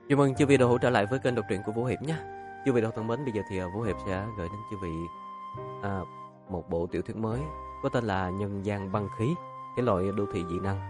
Chào mừng chư vị đã hỗ trở lại với kênh đọc truyện của Vũ Hiệp nhé. Chư vị thân mến, bây giờ thì Vũ Hiệp sẽ gửi đến chư vị à, một bộ tiểu thuyết mới có tên là Nhân gian băng khí, thể loại đô thị dị năng.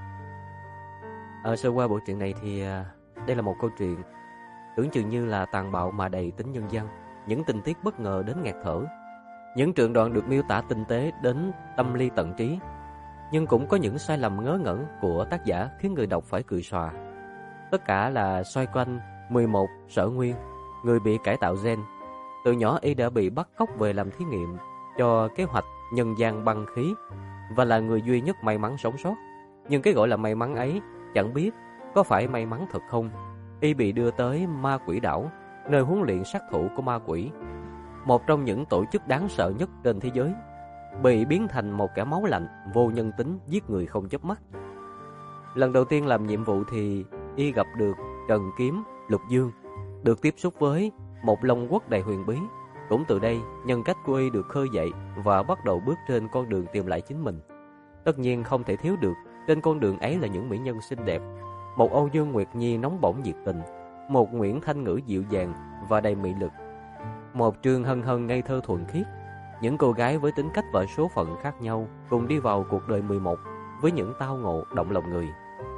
Sơ qua bộ truyện này thì đây là một câu chuyện tưởng chừng như là tàn bạo mà đầy tính nhân văn, những tình tiết bất ngờ đến nghẹt thở, những truyện đoạn được miêu tả tinh tế đến tâm ly tận trí, nhưng cũng có những sai lầm ngớ ngẩn của tác giả khiến người đọc phải cười xòa. Tất cả là xoay quanh 11 Sở Nguyên, người bị cải tạo gen. Từ nhỏ y đã bị bắt cóc về làm thí nghiệm cho kế hoạch nhân gian băng khí và là người duy nhất may mắn sống sót. Nhưng cái gọi là may mắn ấy chẳng biết có phải may mắn thật không. Y bị đưa tới Ma Quỷ Đảo, nơi huấn luyện sát thủ của ma quỷ, một trong những tổ chức đáng sợ nhất trên thế giới, bị biến thành một kẻ máu lạnh, vô nhân tính, giết người không chớp mắt. Lần đầu tiên làm nhiệm vụ thì y gặp được Trần Kiếm, Lục Dương, được tiếp xúc với một Long Quốc đầy huyền bí. Cũng từ đây, nhân cách của y được khơi dậy và bắt đầu bước trên con đường tìm lại chính mình. Tất nhiên không thể thiếu được, trên con đường ấy là những mỹ nhân xinh đẹp, một Âu Dương Nguyệt Nhi nóng bỏng nhiệt tình, một Nguyễn Thanh Ngữ dịu dàng và đầy mị lực, một Trương Hân Hân ngây thơ thuần khiết. Những cô gái với tính cách và số phận khác nhau cùng đi vào cuộc đời 11 với những tao ngộ động lòng người.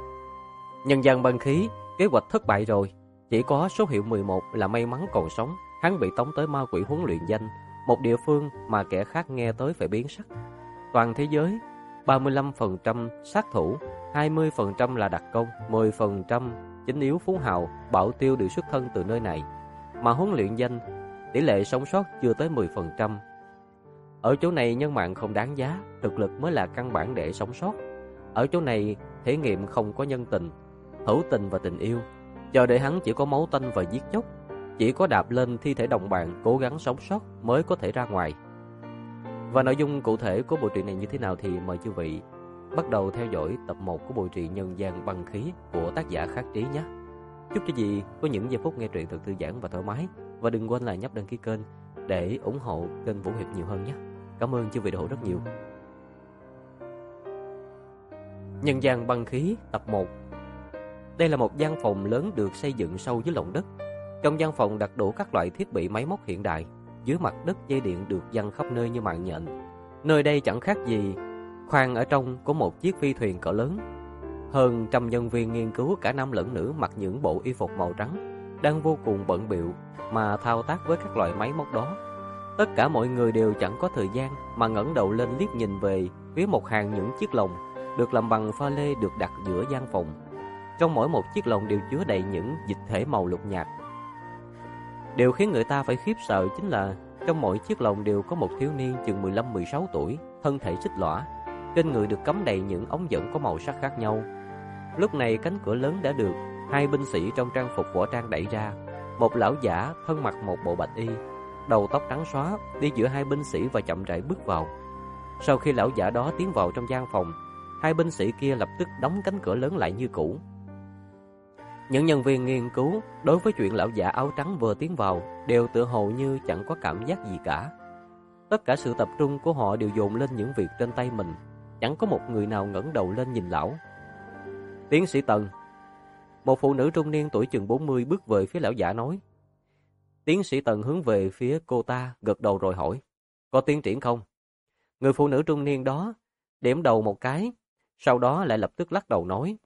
Nhân gian băng khí, kế hoạch thất bại rồi. Chỉ có số hiệu 11 là may mắn còn sống. Hắn bị tống tới ma quỷ huấn luyện danh, một địa phương mà kẻ khác nghe tới phải biến sắc. Toàn thế giới, 35% sát thủ, 20% là đặc công, 10% chính yếu phú hào, bảo tiêu đều xuất thân từ nơi này. Mà huấn luyện danh, tỷ lệ sống sót chưa tới 10%. Ở chỗ này nhân mạng không đáng giá, thực lực mới là căn bản để sống sót. Ở chỗ này thể nghiệm không có nhân tình, hữu tình và tình yêu. Chờ đợi hắn chỉ có máu tanh và giết chóc, chỉ có đạp lên thi thể đồng bạn cố gắng sống sót mới có thể ra ngoài. Và nội dung cụ thể của bộ truyện này như thế nào thì mời chư vị bắt đầu theo dõi tập 1 của bộ truyện Nhân gian băng khí của tác giả Khắc Trí nhé. Chúc cho chị có những giây phút nghe truyện thật thư giãn và thoải mái, và đừng quên là nhấp đăng ký kênh để ủng hộ kênh Vũ Hiệp nhiều hơn nhé. Cảm ơn chư vị đã ủng hộ rất nhiều. Nhân gian băng khí tập 1. Đây là một gian phòng lớn được xây dựng sâu dưới lòng đất. Trong gian phòng đặt đủ các loại thiết bị máy móc hiện đại. Dưới mặt đất dây điện được giăng khắp nơi như mạng nhện. Nơi đây chẳng khác gì khoang ở trong của một chiếc phi thuyền cỡ lớn. Hơn trăm nhân viên nghiên cứu cả nam lẫn nữ mặc những bộ y phục màu trắng, đang vô cùng bận bịu mà thao tác với các loại máy móc đó. Tất cả mọi người đều chẳng có thời gian mà ngẩng đầu lên liếc nhìn về phía một hàng những chiếc lồng được làm bằng pha lê được đặt giữa gian phòng. Trong mỗi một chiếc lồng đều chứa đầy những dịch thể màu lục nhạt. Điều khiến người ta phải khiếp sợ chính là trong mỗi chiếc lồng đều có một thiếu niên chừng 15-16 tuổi, thân thể xích lõa, trên người được cắm đầy những ống dẫn có màu sắc khác nhau. Lúc này cánh cửa lớn đã được hai binh sĩ trong trang phục võ trang đẩy ra. Một lão giả thân mặc một bộ bạch y, đầu tóc trắng xóa, đi giữa hai binh sĩ và chậm rãi bước vào. Sau khi lão giả đó tiến vào trong gian phòng, hai binh sĩ kia lập tức đóng cánh cửa lớn lại như cũ. Những nhân viên nghiên cứu đối với chuyện lão giả áo trắng vừa tiến vào đều tựa hồ như chẳng có cảm giác gì cả. Tất cả sự tập trung của họ đều dồn lên những việc trên tay mình, chẳng có một người nào ngẩng đầu lên nhìn lão. Tiến sĩ Tần. Một phụ nữ trung niên tuổi chừng 40 bước về phía lão giả nói. Tiến sĩ Tần hướng về phía cô ta, gật đầu rồi hỏi, có tiến triển không? Người phụ nữ trung niên đó điểm đầu một cái, sau đó lại lập tức lắc đầu nói,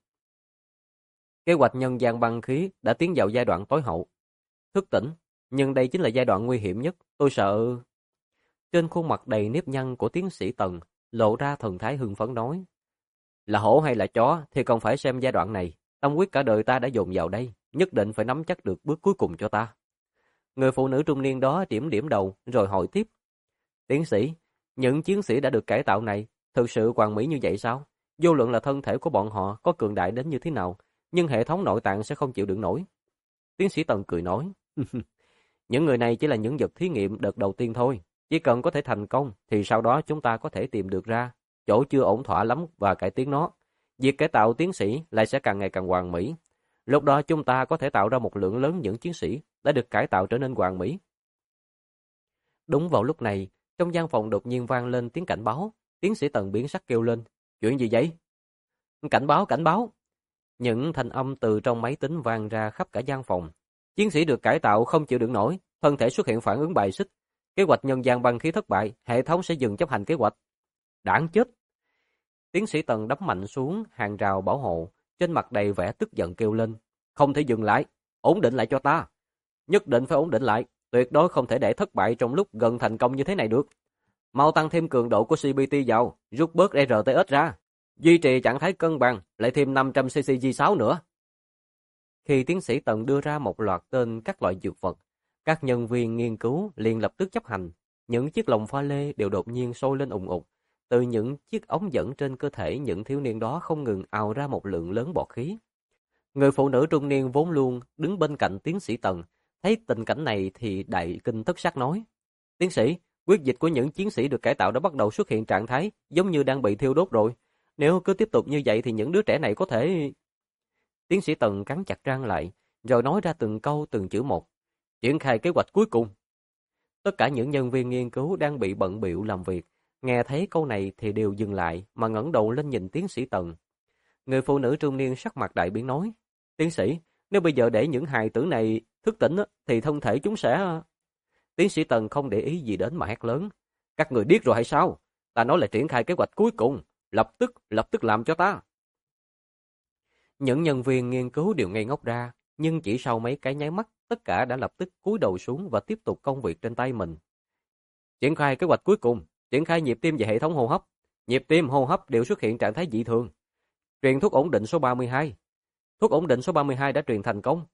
kế hoạch nhân gian băng khí đã tiến vào giai đoạn tối hậu. Thức tỉnh, nhưng đây chính là giai đoạn nguy hiểm nhất, tôi sợ. Trên khuôn mặt đầy nếp nhăn của tiến sĩ Tần lộ ra thần thái hưng phấn nói, là hổ hay là chó thì còn phải xem giai đoạn này. Tâm huyết cả đời ta đã dồn vào đây, nhất định phải nắm chắc được bước cuối cùng cho ta. Người phụ nữ trung niên đó điểm đầu rồi hỏi tiếp, tiến sĩ, những chiến sĩ đã được cải tạo này thực sự hoàn mỹ như vậy sao? Vô luận là thân thể của bọn họ có cường đại đến như thế nào, nhưng hệ thống nội tạng sẽ không chịu đựng nổi. Tiến sĩ Tần cười nói, những người này chỉ là những vật thí nghiệm đợt đầu tiên thôi. Chỉ cần có thể thành công thì sau đó chúng ta có thể tìm được ra chỗ chưa ổn thỏa lắm và cải tiến nó. Việc cải tạo tiến sĩ lại sẽ càng ngày càng hoàn mỹ. Lúc đó chúng ta có thể tạo ra một lượng lớn những chiến sĩ đã được cải tạo trở nên hoàn mỹ. Đúng vào lúc này, trong gian phòng đột nhiên vang lên tiếng cảnh báo. Tiến sĩ Tần biến sắc kêu lên, chuyện gì vậy? Cảnh báo, cảnh báo. Những thanh âm từ trong máy tính vang ra khắp cả gian phòng. Chiến sĩ được cải tạo không chịu đựng nổi, thân thể xuất hiện phản ứng bài xích. Kế hoạch nhân gian băng khí thất bại, hệ thống sẽ dừng chấp hành kế hoạch. Đáng chết! Tiến sĩ Tần đấm mạnh xuống hàng rào bảo hộ, trên mặt đầy vẻ tức giận kêu lên. Không thể dừng lại, ổn định lại cho ta. Nhất định phải ổn định lại, tuyệt đối không thể để thất bại trong lúc gần thành công như thế này được. Mau tăng thêm cường độ của CPT vào, rút bớt RTS ra. Duy trì trạng thái cân bằng, lại thêm 500 CCG6 nữa. Khi tiến sĩ Tần đưa ra một loạt tên các loại dược vật, các nhân viên nghiên cứu liền lập tức chấp hành. Những chiếc lồng pha lê đều đột nhiên sôi lên ùng ục. Từ những chiếc ống dẫn trên cơ thể những thiếu niên đó không ngừng ào ra một lượng lớn bọt khí. Người phụ nữ trung niên vốn luôn đứng bên cạnh tiến sĩ Tần, thấy tình cảnh này thì đại kinh thất sắc nói. Tiến sĩ, huyết dịch của những chiến sĩ được cải tạo đã bắt đầu xuất hiện trạng thái giống như đang bị thiêu đốt rồi. Nếu cứ tiếp tục như vậy thì những đứa trẻ này có thể... Tiến sĩ Tần cắn chặt răng lại, rồi nói ra từng câu từng chữ một. Triển khai kế hoạch cuối cùng. Tất cả những nhân viên nghiên cứu đang bị bận bịu làm việc, nghe thấy câu này thì đều dừng lại mà ngẩng đầu lên nhìn tiến sĩ Tần. Người phụ nữ trung niên sắc mặt đại biến nói. Tiến sĩ, nếu bây giờ để những hài tử này thức tỉnh thì thân thể chúng sẽ... Tiến sĩ Tần không để ý gì đến mà hét lớn. Các người điếc rồi hay sao? Ta nói là triển khai kế hoạch cuối cùng. Lập tức làm cho ta. Những nhân viên nghiên cứu đều ngây ngốc ra, nhưng chỉ sau mấy cái nháy mắt, tất cả đã lập tức cúi đầu xuống và tiếp tục công việc trên tay mình. Triển khai kế hoạch cuối cùng, triển khai nhịp tim và hệ thống hô hấp. Nhịp tim, hô hấp đều xuất hiện trạng thái dị thường. Truyền thuốc ổn định số 32. Thuốc ổn định số 32 đã truyền thành công.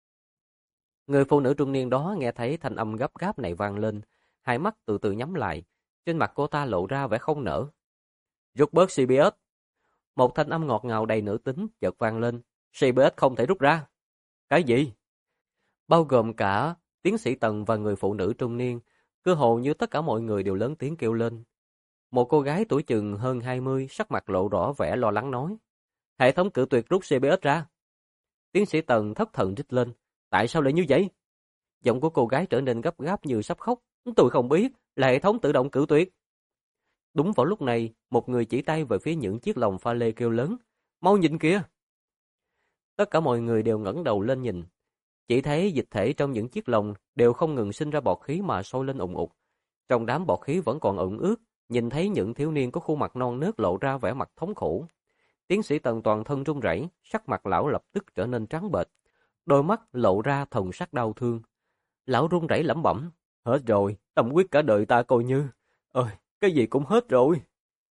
Người phụ nữ trung niên đó nghe thấy thanh âm gấp gáp này vang lên, hai mắt từ từ nhắm lại, trên mặt cô ta lộ ra vẻ không nỡ. Rút bớt CPS. Một thanh âm ngọt ngào đầy nữ tính chợt vang lên. CPS không thể rút ra. Cái gì? Bao gồm cả tiến sĩ Tần và người phụ nữ trung niên, cơ hồ như tất cả mọi người đều lớn tiếng kêu lên. Một cô gái tuổi chừng hơn 20, sắc mặt lộ rõ vẻ lo lắng nói. Hệ thống cự tuyệt rút CPS ra. Tiến sĩ Tần thất thần rít lên. Tại sao lại như vậy? Giọng của cô gái trở nên gấp gáp như sắp khóc. Tôi không biết, là hệ thống tự động cự tuyệt. Đúng vào lúc này, một người chỉ tay về phía những chiếc lồng pha lê kêu lớn. Mau nhìn kìa! Tất cả mọi người đều ngẩng đầu lên nhìn. Chỉ thấy dịch thể trong những chiếc lồng đều không ngừng sinh ra bọt khí mà sôi lên ùng ục. Trong đám bọt khí vẫn còn ẩn ướt, nhìn thấy những thiếu niên có khuôn mặt non nớt lộ ra vẻ mặt thống khổ. Tiến sĩ Tần toàn thân run rẩy, sắc mặt lão lập tức trở nên trắng bệch, đôi mắt lộ ra thần sắc đau thương. Lão run rẩy lẩm bẩm, hết rồi, tâm huyết cả đời ta coi như, cái gì cũng hết rồi.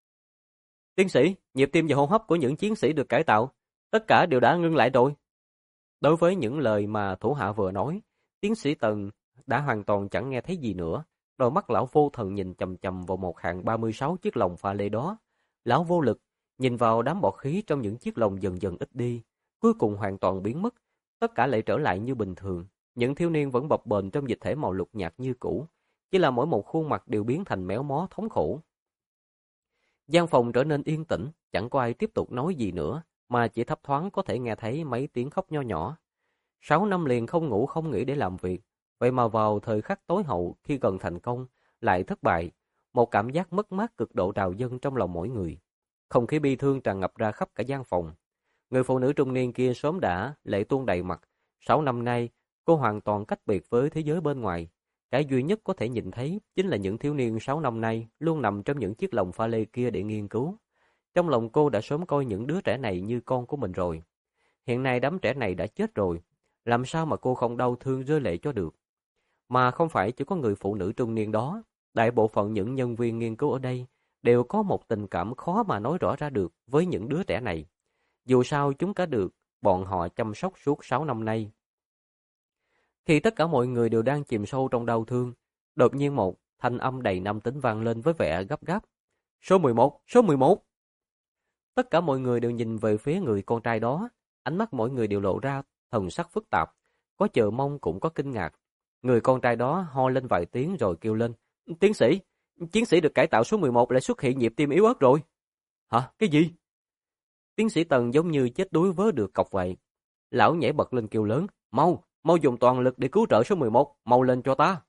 Tiến sĩ, nhịp tim và hô hấp của những chiến sĩ được cải tạo, tất cả đều đã ngưng lại rồi. Đối với những lời mà thủ hạ vừa nói, tiến sĩ Tần đã hoàn toàn chẳng nghe thấy gì nữa. Đôi mắt lão vô thần nhìn chằm chằm vào một hàng 36 chiếc lồng pha lê đó. Lão vô lực, nhìn vào đám bọt khí trong những chiếc lồng dần dần ít đi, cuối cùng hoàn toàn biến mất. Tất cả lại trở lại như bình thường. Những thiếu niên vẫn bập bềnh trong dịch thể màu lục nhạt như cũ, chỉ là mỗi một khuôn mặt đều biến thành méo mó thống khổ. Gian phòng trở nên yên tĩnh, chẳng có ai tiếp tục nói gì nữa, mà chỉ thấp thoáng có thể nghe thấy mấy tiếng khóc nho nhỏ. 6 năm liền không ngủ không nghỉ để làm việc, vậy mà vào thời khắc tối hậu khi gần thành công, lại thất bại. Một cảm giác mất mát cực độ trào dâng trong lòng mỗi người. Không khí bi thương tràn ngập ra khắp cả gian phòng. Người phụ nữ trung niên kia sớm đã lệ tuôn đầy mặt. 6 năm nay, cô hoàn toàn cách biệt với thế giới bên ngoài. Cái duy nhất có thể nhìn thấy chính là những thiếu niên 6 năm nay luôn nằm trong những chiếc lồng pha lê kia để nghiên cứu. Trong lòng cô đã sớm coi những đứa trẻ này như con của mình rồi. Hiện nay đám trẻ này đã chết rồi. Làm sao mà cô không đau thương rơi lệ cho được? Mà không phải chỉ có người phụ nữ trung niên đó. Đại bộ phận những nhân viên nghiên cứu ở đây đều có một tình cảm khó mà nói rõ ra được với những đứa trẻ này. Dù sao chúng cả được bọn họ chăm sóc suốt 6 năm nay. Khi tất cả mọi người đều đang chìm sâu trong đau thương, đột nhiên một thanh âm đầy nam tính vang lên với vẻ gấp gáp. Số 11, số 11. Tất cả mọi người đều nhìn về phía người con trai đó, ánh mắt mỗi người đều lộ ra thần sắc phức tạp, có chờ mong cũng có kinh ngạc. Người con trai đó ho lên vài tiếng rồi kêu lên, tiến sĩ, chiến sĩ được cải tạo số 11 lại xuất hiện nhịp tim yếu ớt rồi. Hả? Cái gì? Tiến sĩ Tần giống như chết đuối vớ được cọc vậy. Lão nhảy bật lên kêu lớn, mau dùng toàn lực để cứu trợ số 11, mau lên cho ta.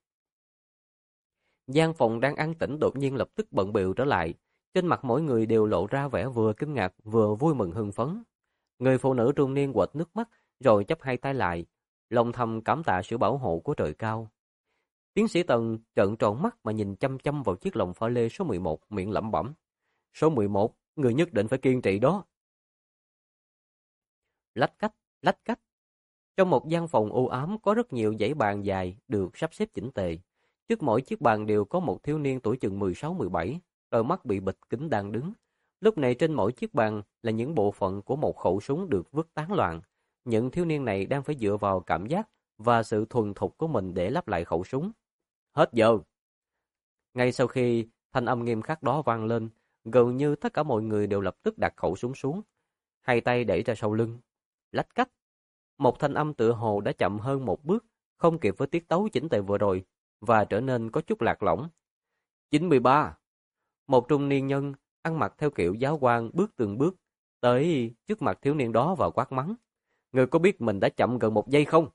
Gian phòng đang an tĩnh đột nhiên lập tức bận bịu trở lại, trên mặt mỗi người đều lộ ra vẻ vừa kinh ngạc vừa vui mừng hưng phấn. Người phụ nữ trung niên quệt nước mắt rồi chắp hai tay lại, lòng thầm cảm tạ sự bảo hộ của trời cao. Tiến sĩ Tần trợn tròn mắt mà nhìn chăm chăm vào chiếc lồng pha lê số 11, miệng lẩm bẩm. Số 11, người nhất định phải kiên trì đó. Lách cách, lách cách. Trong một gian phòng u ám có rất nhiều dãy bàn dài được sắp xếp chỉnh tề. Trước mỗi chiếc bàn đều có một thiếu niên tuổi chừng 16-17, đôi mắt bị bịt kính đang đứng. Lúc này trên mỗi chiếc bàn là những bộ phận của một khẩu súng được vứt tán loạn. Những thiếu niên này đang phải dựa vào cảm giác và sự thuần thục của mình để lắp lại khẩu súng. Hết giờ. Ngay sau khi thanh âm nghiêm khắc đó vang lên, gần như tất cả mọi người đều lập tức đặt khẩu súng xuống, hai tay đẩy ra sau lưng. Lách cách. Một thanh âm tựa hồ đã chậm hơn một bước, không kịp với tiết tấu chỉnh tề vừa rồi, và trở nên có chút lạc lõng. 93. Một trung niên nhân, ăn mặc theo kiểu giáo quan bước từng bước, tới trước mặt thiếu niên đó và quát mắng. Người có biết mình đã chậm gần 1 giây không?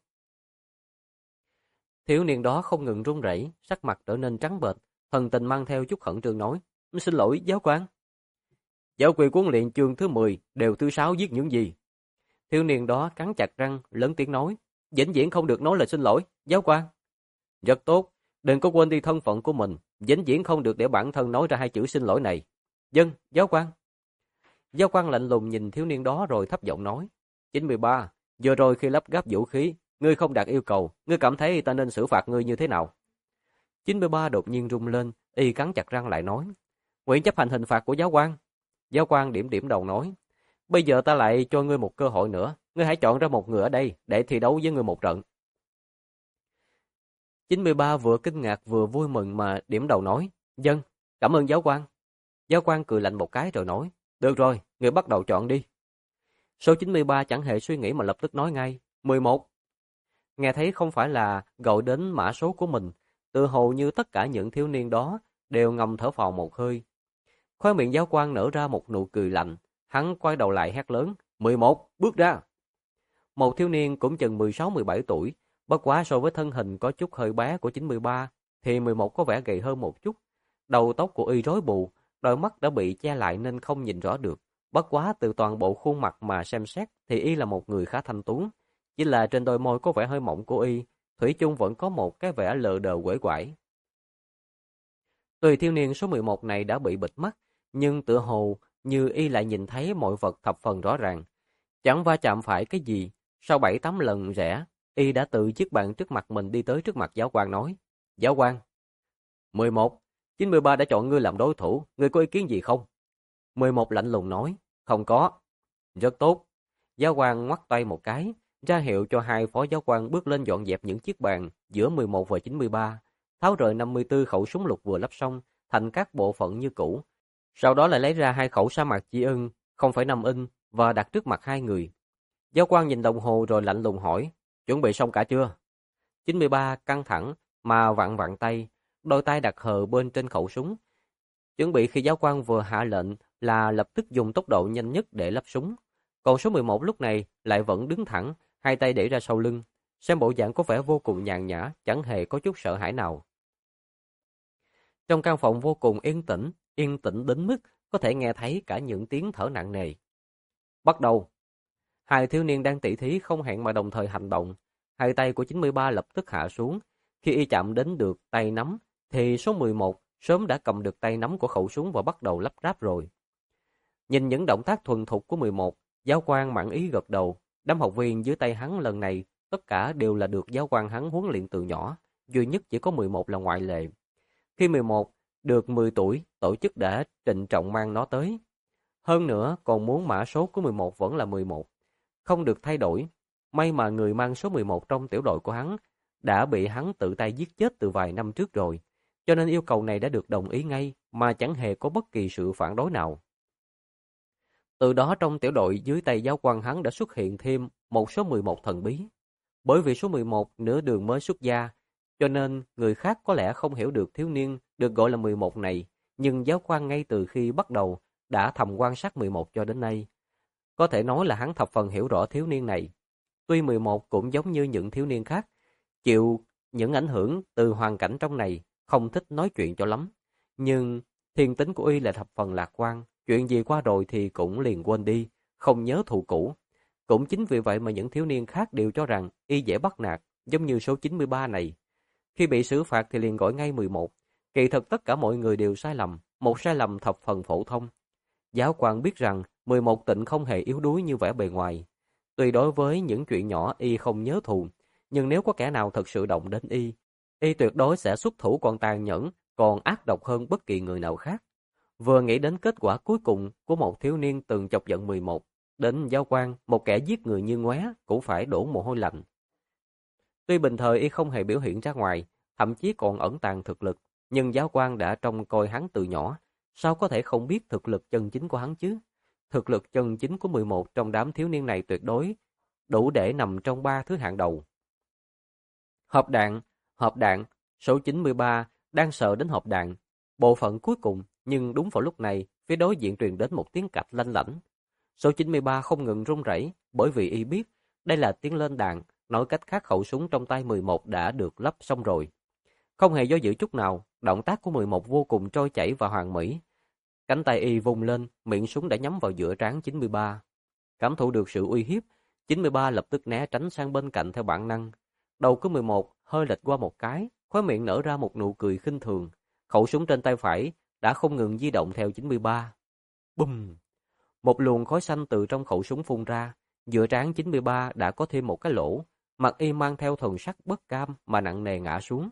Thiếu niên đó không ngừng run rẩy, sắc mặt trở nên trắng bệch, thần tình mang theo chút khẩn trương nói. Xin lỗi, giáo quan. Giáo quy huấn luyện chương thứ 10, đều thứ 6 viết những gì? Thiếu niên đó cắn chặt răng, lớn tiếng nói. Vĩnh viễn không được nói lời xin lỗi, giáo quan. Rất tốt, đừng có quên đi thân phận của mình, vĩnh viễn không được để bản thân nói ra 2 chữ xin lỗi này. Vâng, giáo quan. Giáo quan lạnh lùng nhìn thiếu niên đó rồi thấp giọng nói. 93, vừa rồi khi lắp ráp vũ khí, ngươi không đạt yêu cầu, ngươi cảm thấy ta nên xử phạt ngươi như thế nào? 93 đột nhiên rung lên, y cắn chặt răng lại nói. Nguyện chấp hành hình phạt của giáo quan. Giáo quan điểm điểm đầu nói. Bây giờ ta lại cho ngươi một cơ hội nữa, ngươi hãy chọn ra một người ở đây để thi đấu với ngươi một trận. 93 vừa kinh ngạc vừa vui mừng mà điểm đầu nói. Vâng, cảm ơn giáo quan. Giáo quan cười lạnh một cái rồi nói. Được rồi, ngươi bắt đầu chọn đi. Số 93 chẳng hề suy nghĩ mà lập tức nói ngay. 11. Nghe thấy không phải là gọi đến mã số của mình, tự hồ như tất cả những thiếu niên đó đều ngầm thở phào một hơi. Khóe miệng giáo quan nở ra một nụ cười lạnh, hắn quay đầu lại hét lớn, 11, bước ra. Một thiếu niên cũng chừng 16-17 tuổi, bất quá so với thân hình có chút hơi bé của 93, thì 11 có vẻ gầy hơn một chút. Đầu tóc của y rối bù, đôi mắt đã bị che lại nên không nhìn rõ được. Bất quá từ toàn bộ khuôn mặt mà xem xét thì y là một người khá thanh tú. Chỉ là trên đôi môi có vẻ hơi mỏng của y, thủy chung vẫn có một cái vẻ lờ đờ uể oải. Tuy thiếu niên số 11 này đã bị bịt mắt, nhưng tựa hồ như y lại nhìn thấy mọi vật thập phần rõ ràng. Chẳng va chạm phải cái gì, sau 7-8 lần rẽ, y đã tự chiếc bàn trước mặt mình đi tới trước mặt giáo quan nói. Giáo quan, 11, 93 đã chọn ngươi làm đối thủ, ngươi có ý kiến gì không? 11 lạnh lùng nói, không có. Rất tốt. Giáo quan ngoắt tay một cái, ra hiệu cho 2 phó giáo quan bước lên dọn dẹp những chiếc bàn giữa 11 và 93, tháo rời 54 khẩu súng lục vừa lắp xong thành các bộ phận như cũ. Sau đó lại lấy ra 2 khẩu sa mạc chi ưng 0,5 inch và đặt trước mặt 2 người. Giáo quan nhìn đồng hồ rồi lạnh lùng hỏi, chuẩn bị xong cả chưa? 93 căng thẳng mà vặn vặn tay, đôi tay đặt hờ bên trên khẩu súng. Chuẩn bị khi giáo quan vừa hạ lệnh là lập tức dùng tốc độ nhanh nhất để lắp súng. Còn số 11 lúc này lại vẫn đứng thẳng, hai tay để ra sau lưng. Xem bộ dạng có vẻ vô cùng nhàn nhã, chẳng hề có chút sợ hãi nào. Trong căn phòng vô cùng yên tĩnh đến mức có thể nghe thấy cả những tiếng thở nặng nề. Bắt đầu. 2 thiếu niên đang tỉ thí không hẹn mà đồng thời hành động. 2 tay của 93 lập tức hạ xuống. Khi y chạm đến được tay nắm, thì số 11 sớm đã cầm được tay nắm của khẩu súng và bắt đầu lắp ráp rồi. Nhìn những động tác thuần thục của 11, giáo quan mãn ý gật đầu. Đám học viên dưới tay hắn lần này tất cả đều là được giáo quan hắn huấn luyện từ nhỏ, duy nhất chỉ có 11 là ngoại lệ. Khi 11 được 10 tuổi, tổ chức đã trịnh trọng mang nó tới. Hơn nữa còn muốn mã số của 11 vẫn là 11, không được thay đổi. May mà người mang số 11 trong tiểu đội của hắn đã bị hắn tự tay giết chết từ vài năm trước rồi, cho nên yêu cầu này đã được đồng ý ngay mà chẳng hề có bất kỳ sự phản đối nào. Từ đó trong tiểu đội dưới tay giáo quan hắn đã xuất hiện thêm một số 11 thần bí. Bởi vì số 11 nửa đường mới xuất gia, cho nên người khác có lẽ không hiểu được thiếu niên được gọi là 11 này, nhưng giáo quan ngay từ khi bắt đầu đã thầm quan sát 11 cho đến nay. Có thể nói là hắn thập phần hiểu rõ thiếu niên này. Tuy 11 cũng giống như những thiếu niên khác, chịu những ảnh hưởng từ hoàn cảnh trong này, không thích nói chuyện cho lắm. Nhưng thiên tính của y là thập phần lạc quan, chuyện gì qua rồi thì cũng liền quên đi, không nhớ thù cũ. Cũng chính vì vậy mà những thiếu niên khác đều cho rằng y dễ bắt nạt, giống như số 93 này. Khi bị xử phạt thì liền gọi ngay 11. Kỳ thực tất cả mọi người đều sai lầm, một sai lầm thập phần phổ thông. Giáo quan biết rằng 11 tịnh không hề yếu đuối như vẻ bề ngoài. Tuy đối với những chuyện nhỏ y không nhớ thù, nhưng nếu có kẻ nào thật sự động đến y tuyệt đối sẽ xuất thủ còn tàn nhẫn, còn ác độc hơn bất kỳ người nào khác. Vừa nghĩ đến kết quả cuối cùng của một thiếu niên từng chọc giận 11, đến giáo quan, một kẻ giết người như ngoé cũng phải đổ mồ hôi lạnh. Tuy bình thời y không hề biểu hiện ra ngoài, thậm chí còn ẩn tàng thực lực, nhưng giáo quan đã trông coi hắn từ nhỏ, sao có thể không biết thực lực chân chính của hắn chứ? Thực lực chân chính của 11 trong đám thiếu niên này tuyệt đối đủ để nằm trong 3 thứ hạng đầu. Hộp đạn, số 93 đang sợ đến hộp đạn, bộ phận cuối cùng, nhưng đúng vào lúc này, phía đối diện truyền đến một tiếng cạch lanh lảnh. Số 93 không ngừng run rẩy, bởi vì y biết đây là tiếng lên đạn, nói cách khác khẩu súng trong tay 11 đã được lắp xong rồi. Không hề do dự chút nào, động tác của 11 vô cùng trôi chảy và hoàn mỹ. Cánh tay y vung lên, miệng súng đã nhắm vào giữa trán 93. Cảm thụ được sự uy hiếp, 93 lập tức né tránh sang bên cạnh theo bản năng. Đầu của 11 hơi lệch qua một cái, khóe miệng nở ra một nụ cười khinh thường. Khẩu súng trên tay phải đã không ngừng di động theo 93. Bùm! Một luồng khói xanh từ trong khẩu súng phun ra, giữa trán 93 đã có thêm một cái lỗ, mặt y mang theo thần sắc bất cam mà nặng nề ngã xuống.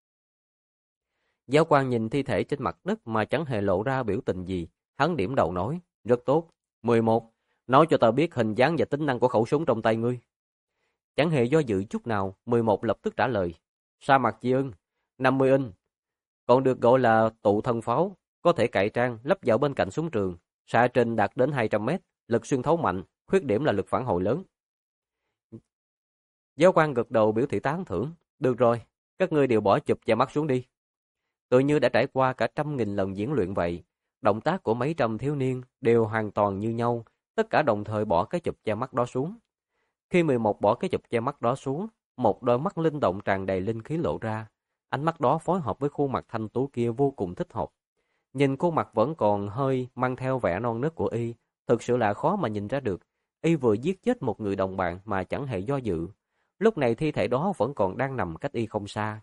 Giáo quan nhìn thi thể trên mặt đất mà chẳng hề lộ ra biểu tình gì, hắn điểm đầu nói, rất tốt. 11, nói cho ta biết hình dáng và tính năng của khẩu súng trong tay ngươi. Chẳng hề do dự chút nào, 11 lập tức trả lời, sa mạc chi ưng, 50 inch, còn được gọi là tụ thân pháo, có thể cải trang lắp vào bên cạnh súng trường, xạ trình đạt đến 200 mét, lực xuyên thấu mạnh, khuyết điểm là lực phản hồi lớn. Giáo quan gật đầu biểu thị tán thưởng, được rồi, các ngươi đều bỏ chụp che mắt xuống đi. Tự như đã trải qua cả 100.000 lần diễn luyện vậy, động tác của mấy trăm thiếu niên đều hoàn toàn như nhau, tất cả đồng thời bỏ cái chụp che mắt đó xuống. Khi 11 bỏ cái chụp che mắt đó xuống, một đôi mắt linh động tràn đầy linh khí lộ ra, ánh mắt đó phối hợp với khuôn mặt thanh tú kia vô cùng thích hợp. Nhìn khuôn mặt vẫn còn hơi mang theo vẻ non nớt của y, thực sự là khó mà nhìn ra được, y vừa giết chết một người đồng bạn mà chẳng hề do dự. Lúc này thi thể đó vẫn còn đang nằm cách y không xa.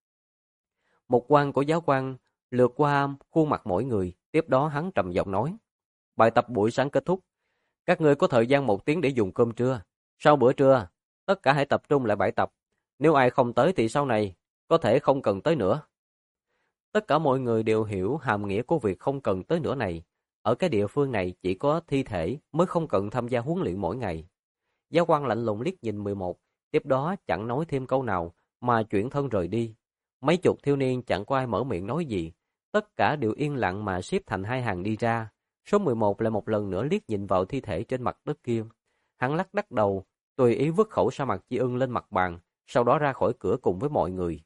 Một quan của giáo quan lướt qua khuôn mặt mỗi người, tiếp đó hắn trầm giọng nói, bài tập buổi sáng kết thúc, các ngươi có thời gian 1 tiếng để dùng cơm trưa. Sau bữa trưa, tất cả hãy tập trung lại bài tập. Nếu ai không tới thì sau này, có thể không cần tới nữa. Tất cả mọi người đều hiểu hàm nghĩa của việc không cần tới nữa này. Ở cái địa phương này chỉ có thi thể mới không cần tham gia huấn luyện mỗi ngày. Giáo quan lạnh lùng liếc nhìn 11, tiếp đó chẳng nói thêm câu nào mà chuyển thân rời đi. Mấy chục thiếu niên chẳng có ai mở miệng nói gì, tất cả đều yên lặng mà xếp thành hai hàng đi ra. Số 11 lại một lần nữa liếc nhìn vào thi thể trên mặt đất kia. Hắn lắc đắc đầu, tùy ý vứt khẩu sa mạc chi ưng lên mặt bàn, sau đó ra khỏi cửa cùng với mọi người.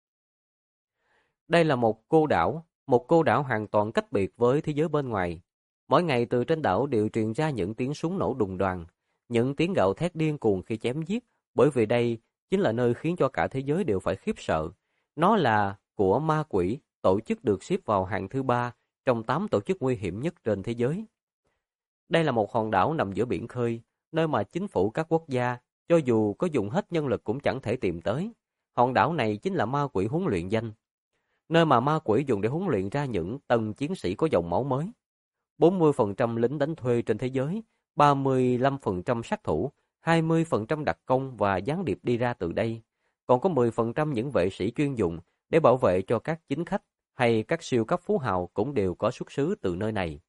Đây là một cô đảo hoàn toàn cách biệt với thế giới bên ngoài. Mỗi ngày từ trên đảo đều truyền ra những tiếng súng nổ đùng đoàng, những tiếng gào thét điên cuồng khi chém giết, bởi vì đây chính là nơi khiến cho cả thế giới đều phải khiếp sợ. Nó là của ma quỷ, tổ chức được xếp vào hạng thứ 3 trong 8 tổ chức nguy hiểm nhất trên thế giới. Đây là một hòn đảo nằm giữa biển khơi, nơi mà chính phủ các quốc gia, cho dù có dùng hết nhân lực cũng chẳng thể tìm tới. Hòn đảo này chính là ma quỷ huấn luyện danh, nơi mà ma quỷ dùng để huấn luyện ra những tân chiến sĩ có dòng máu mới. 40% lính đánh thuê trên thế giới, 35% sát thủ, 20% đặc công và gián điệp đi ra từ đây. Còn có 10% những vệ sĩ chuyên dụng để bảo vệ cho các chính khách hay các siêu cấp phú hào cũng đều có xuất xứ từ nơi này.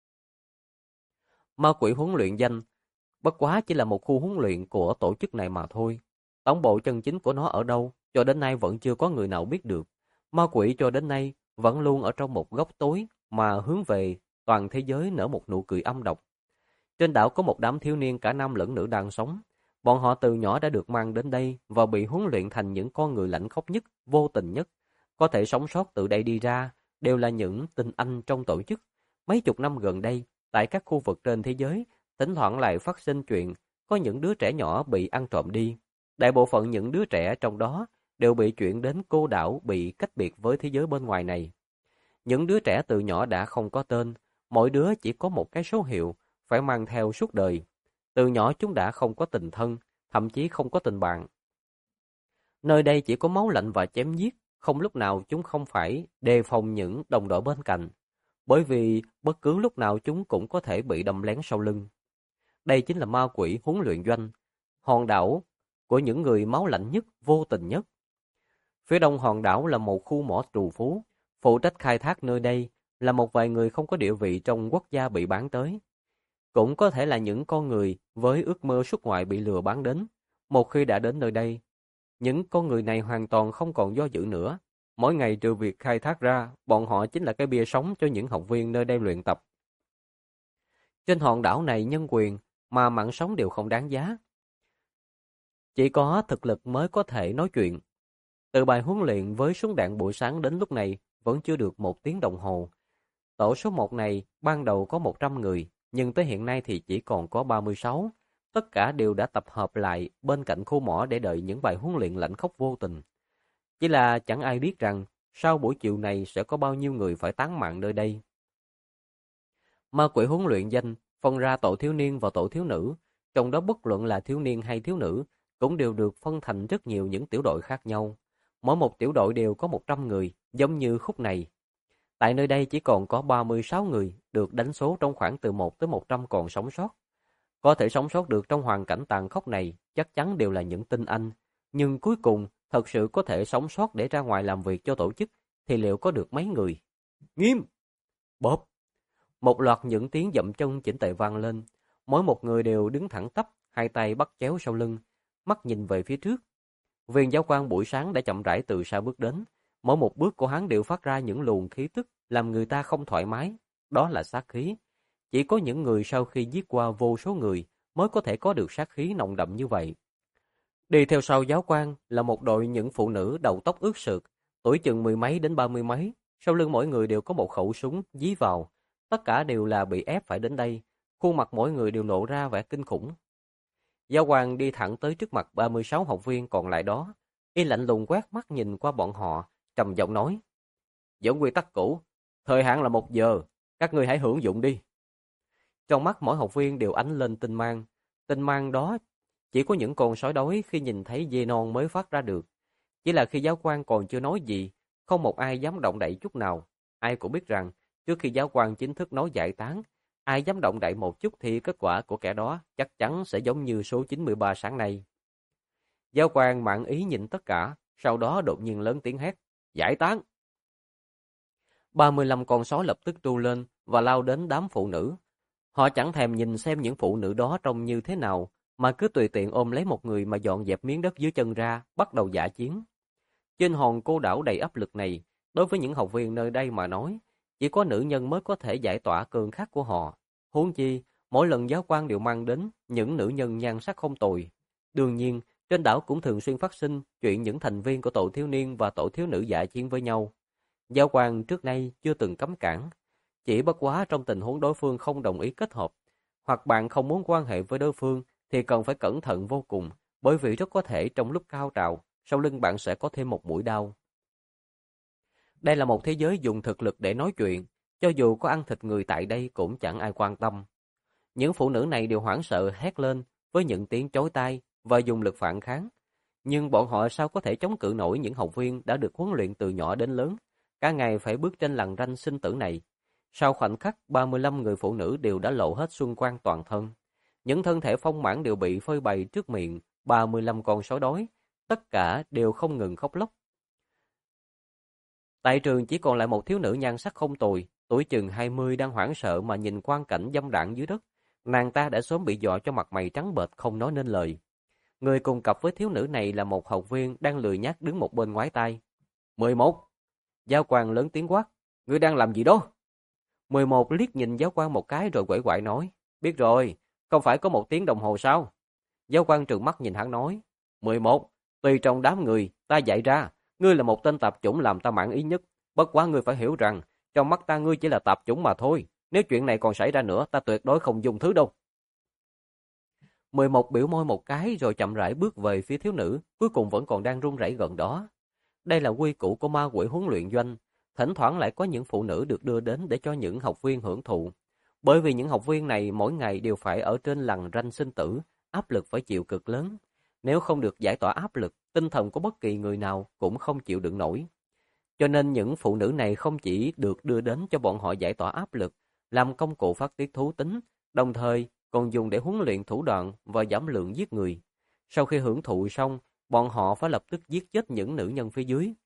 Ma quỷ huấn luyện danh bất quá chỉ là một khu huấn luyện của tổ chức này mà thôi. Tổng bộ chân chính của nó ở đâu, cho đến nay vẫn chưa có người nào biết được. Ma quỷ cho đến nay vẫn luôn ở trong một góc tối mà hướng về toàn thế giới nở một nụ cười âm độc. Trên đảo có một đám thiếu niên cả nam lẫn nữ đang sống. Bọn họ từ nhỏ đã được mang đến đây và bị huấn luyện thành những con người lãnh khốc nhất, vô tình nhất. Có thể sống sót từ đây đi ra đều là những tinh anh trong tổ chức. Mấy chục năm gần đây, tại các khu vực trên thế giới, thỉnh thoảng lại phát sinh chuyện có những đứa trẻ nhỏ bị ăn trộm đi. Đại bộ phận những đứa trẻ trong đó đều bị chuyển đến cô đảo bị cách biệt với thế giới bên ngoài này. Những đứa trẻ từ nhỏ đã không có tên, mỗi đứa chỉ có một cái số hiệu, phải mang theo suốt đời. Từ nhỏ chúng đã không có tình thân, thậm chí không có tình bạn. Nơi đây chỉ có máu lạnh và chém giết, không lúc nào chúng không phải đề phòng những đồng đội bên cạnh, bởi vì bất cứ lúc nào chúng cũng có thể bị đâm lén sau lưng. Đây chính là ma quỷ huấn luyện doanh, hòn đảo của những người máu lạnh nhất, vô tình nhất. Phía đông hòn đảo là một khu mỏ trù phú, phụ trách khai thác nơi đây là một vài người không có địa vị trong quốc gia bị bán tới. Cũng có thể là những con người với ước mơ xuất ngoại bị lừa bán đến. Một khi đã đến nơi đây, những con người này hoàn toàn không còn do dự nữa. Mỗi ngày trừ việc khai thác ra, bọn họ chính là cái bia sống cho những học viên nơi đây luyện tập. Trên hòn đảo này nhân quyền mà mạng sống đều không đáng giá. Chỉ có thực lực mới có thể nói chuyện. Từ bài huấn luyện với súng đạn buổi sáng đến lúc này vẫn chưa được 1 tiếng đồng hồ. Tổ số 1 này ban đầu có 100 người, nhưng tới hiện nay thì chỉ còn có 36. Tất cả đều đã tập hợp lại bên cạnh khu mỏ để đợi những bài huấn luyện lạnh khốc vô tình. Chỉ là chẳng ai biết rằng sau buổi chiều này sẽ có bao nhiêu người phải tán mạng nơi đây. Ma quỷ huấn luyện danh phân ra tổ thiếu niên và tổ thiếu nữ, trong đó bất luận là thiếu niên hay thiếu nữ cũng đều được phân thành rất nhiều những tiểu đội khác nhau. Mỗi một tiểu đội đều có 100 người, giống như khúc này. Tại nơi đây chỉ còn có 36 người được đánh số trong khoảng từ 1 tới 100 còn sống sót. Có thể sống sót được trong hoàn cảnh tàn khốc này chắc chắn đều là những tinh anh, nhưng cuối cùng thật sự có thể sống sót để ra ngoài làm việc cho tổ chức thì liệu có được mấy người? Nghiêm! Bóp! Một loạt những tiếng dậm chân chỉnh tề vang lên, mỗi một người đều đứng thẳng tắp, hai tay bắt chéo sau lưng, mắt nhìn về phía trước. Viên giáo quan buổi sáng đã chậm rãi từ xa bước đến, mỗi một bước của hắn đều phát ra những luồng khí tức làm người ta không thoải mái, đó là sát khí. Chỉ có những người sau khi giết qua vô số người mới có thể có được sát khí nồng đậm như vậy. Đi theo sau giáo quan là một đội những phụ nữ đầu tóc ướt sượt, tuổi chừng 10 mấy đến 30 mấy, sau lưng mỗi người đều có một khẩu súng dí vào, tất cả đều là bị ép phải đến đây, khuôn mặt mỗi người đều lộ ra vẻ kinh khủng. Giáo quan đi thẳng tới trước mặt 36 học viên còn lại đó, y lạnh lùng quét mắt nhìn qua bọn họ, trầm giọng nói: "Vẫn quy tắc cũ, thời hạn là 1 giờ, các ngươi hãy hưởng dụng đi." Trong mắt mỗi học viên đều ánh lên tinh mang đó chỉ có những con sói đói khi nhìn thấy dê non mới phát ra được. Chỉ là khi giáo quan còn chưa nói gì, không một ai dám động đậy chút nào. Ai cũng biết rằng, trước khi giáo quan chính thức nói giải tán, ai dám động đậy một chút thì kết quả của kẻ đó chắc chắn sẽ giống như số 93 sáng nay. Giáo quan mạn ý nhìn tất cả, sau đó đột nhiên lớn tiếng hét: "Giải tán!" 35 con sói lập tức tru lên và lao đến đám phụ nữ. Họ chẳng thèm nhìn xem những phụ nữ đó trông như thế nào, mà cứ tùy tiện ôm lấy một người mà dọn dẹp miếng đất dưới chân ra, bắt đầu dã chiến. Trên hòn cô đảo đầy áp lực này, đối với những học viên nơi đây mà nói, chỉ có nữ nhân mới có thể giải tỏa cơn khát của họ. Huống chi, mỗi lần giáo quan đều mang đến những nữ nhân nhan sắc không tồi. Đương nhiên, trên đảo cũng thường xuyên phát sinh chuyện những thành viên của tổ thiếu niên và tổ thiếu nữ dã chiến với nhau. Giáo quan trước nay chưa từng cấm cản, chỉ bất quá trong tình huống đối phương không đồng ý kết hợp, hoặc bạn không muốn quan hệ với đối phương thì cần phải cẩn thận vô cùng, bởi vì rất có thể trong lúc cao trào, sau lưng bạn sẽ có thêm một mũi đao. Đây là một thế giới dùng thực lực để nói chuyện, cho dù có ăn thịt người tại đây cũng chẳng ai quan tâm. Những phụ nữ này đều hoảng sợ hét lên với những tiếng chói tai và dùng lực phản kháng. Nhưng bọn họ sao có thể chống cự nổi những học viên đã được huấn luyện từ nhỏ đến lớn, cả ngày phải bước trên lằn ranh sinh tử này. Sau khoảnh khắc, 35 người phụ nữ đều đã lộ hết xuân quang toàn thân. Những thân thể phong mãn đều bị phơi bày trước miệng 35 con sói đói, tất cả đều không ngừng khóc lóc. Tại trường chỉ còn lại một thiếu nữ nhan sắc không tồi, tuổi chừng 20 đang hoảng sợ mà nhìn quang cảnh dâm đãng dưới đất. Nàng ta đã sớm bị dọa cho mặt mày trắng bệch không nói nên lời. Người cùng cặp với thiếu nữ này là một học viên đang lười nhác đứng một bên ngoái tai. 11. Giáo quan lớn tiếng quát: "Ngươi đang làm gì đó?" 11 liếc nhìn giáo quan một cái rồi quẩy quại nói: "Biết rồi, không phải có 1 tiếng đồng hồ sao?" Giáo quan trừng mắt nhìn hắn nói: 11, tùy trong đám người, ta dạy ra, ngươi là một tên tạp chủng làm ta mãn ý nhất. Bất quá ngươi phải hiểu rằng, trong mắt ta ngươi chỉ là tạp chủng mà thôi. Nếu chuyện này còn xảy ra nữa, ta tuyệt đối không dùng thứ đâu." 11 biểu môi một cái rồi chậm rãi bước về phía thiếu nữ, cuối cùng vẫn còn đang run rẩy gần đó. Đây là quy củ của ma quỷ huấn luyện doanh, thỉnh thoảng lại có những phụ nữ được đưa đến để cho những học viên hưởng thụ. Bởi vì những học viên này mỗi ngày đều phải ở trên lằn ranh sinh tử, áp lực phải chịu cực lớn. Nếu không được giải tỏa áp lực, tinh thần của bất kỳ người nào cũng không chịu đựng nổi. Cho nên những phụ nữ này không chỉ được đưa đến cho bọn họ giải tỏa áp lực, làm công cụ phát tiết thú tính, đồng thời còn dùng để huấn luyện thủ đoạn và giảm lượng giết người. Sau khi hưởng thụ xong, bọn họ phải lập tức giết chết những nữ nhân phía dưới.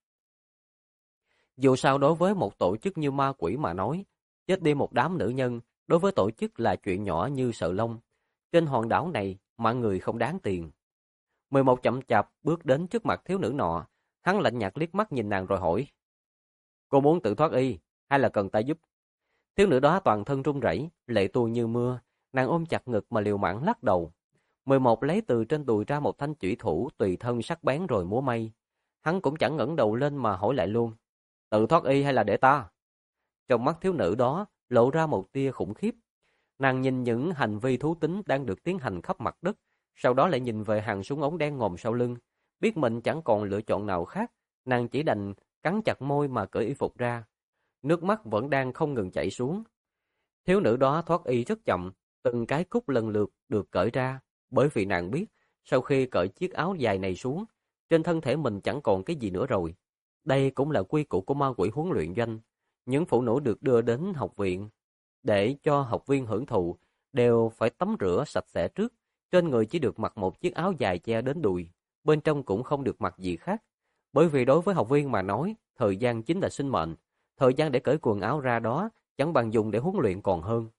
Dù sao đối với một tổ chức như ma quỷ mà nói, chết đi một đám nữ nhân, đối với tổ chức là chuyện nhỏ như sờ lông. Trên hòn đảo này, mọi người không đáng tiền. 11 chậm chạp bước đến trước mặt thiếu nữ nọ, hắn lạnh nhạt liếc mắt nhìn nàng rồi hỏi. Cô muốn tự thoát y, hay là cần ta giúp? Thiếu nữ đó toàn thân run rẩy, lệ tuôn như mưa, nàng ôm chặt ngực mà liều mạng lắc đầu. 11 lấy từ trên đùi ra một thanh chủy thủ tùy thân sắc bén rồi múa may. Hắn cũng chẳng ngẩng đầu lên mà hỏi lại luôn. Tự thoát y hay là để ta? Trong mắt thiếu nữ đó lộ ra một tia khủng khiếp. Nàng nhìn những hành vi thú tính đang được tiến hành khắp mặt đất, sau đó lại nhìn về hàng súng ống đen ngòm sau lưng. Biết mình chẳng còn lựa chọn nào khác, nàng chỉ đành cắn chặt môi mà cởi y phục ra. Nước mắt vẫn đang không ngừng chảy xuống. Thiếu nữ đó thoát y rất chậm, từng cái cúc lần lượt được cởi ra, bởi vì nàng biết, sau khi cởi chiếc áo dài này xuống, trên thân thể mình chẳng còn cái gì nữa rồi. Đây cũng là quy củ của ma quỷ huấn luyện doanh. Những phụ nữ được đưa đến học viện để cho học viên hưởng thụ đều phải tắm rửa sạch sẽ trước, trên người chỉ được mặc một chiếc áo dài che đến đùi, bên trong cũng không được mặc gì khác. Bởi vì đối với học viên mà nói, thời gian chính là sinh mệnh, thời gian để cởi quần áo ra đó chẳng bằng dùng để huấn luyện còn hơn.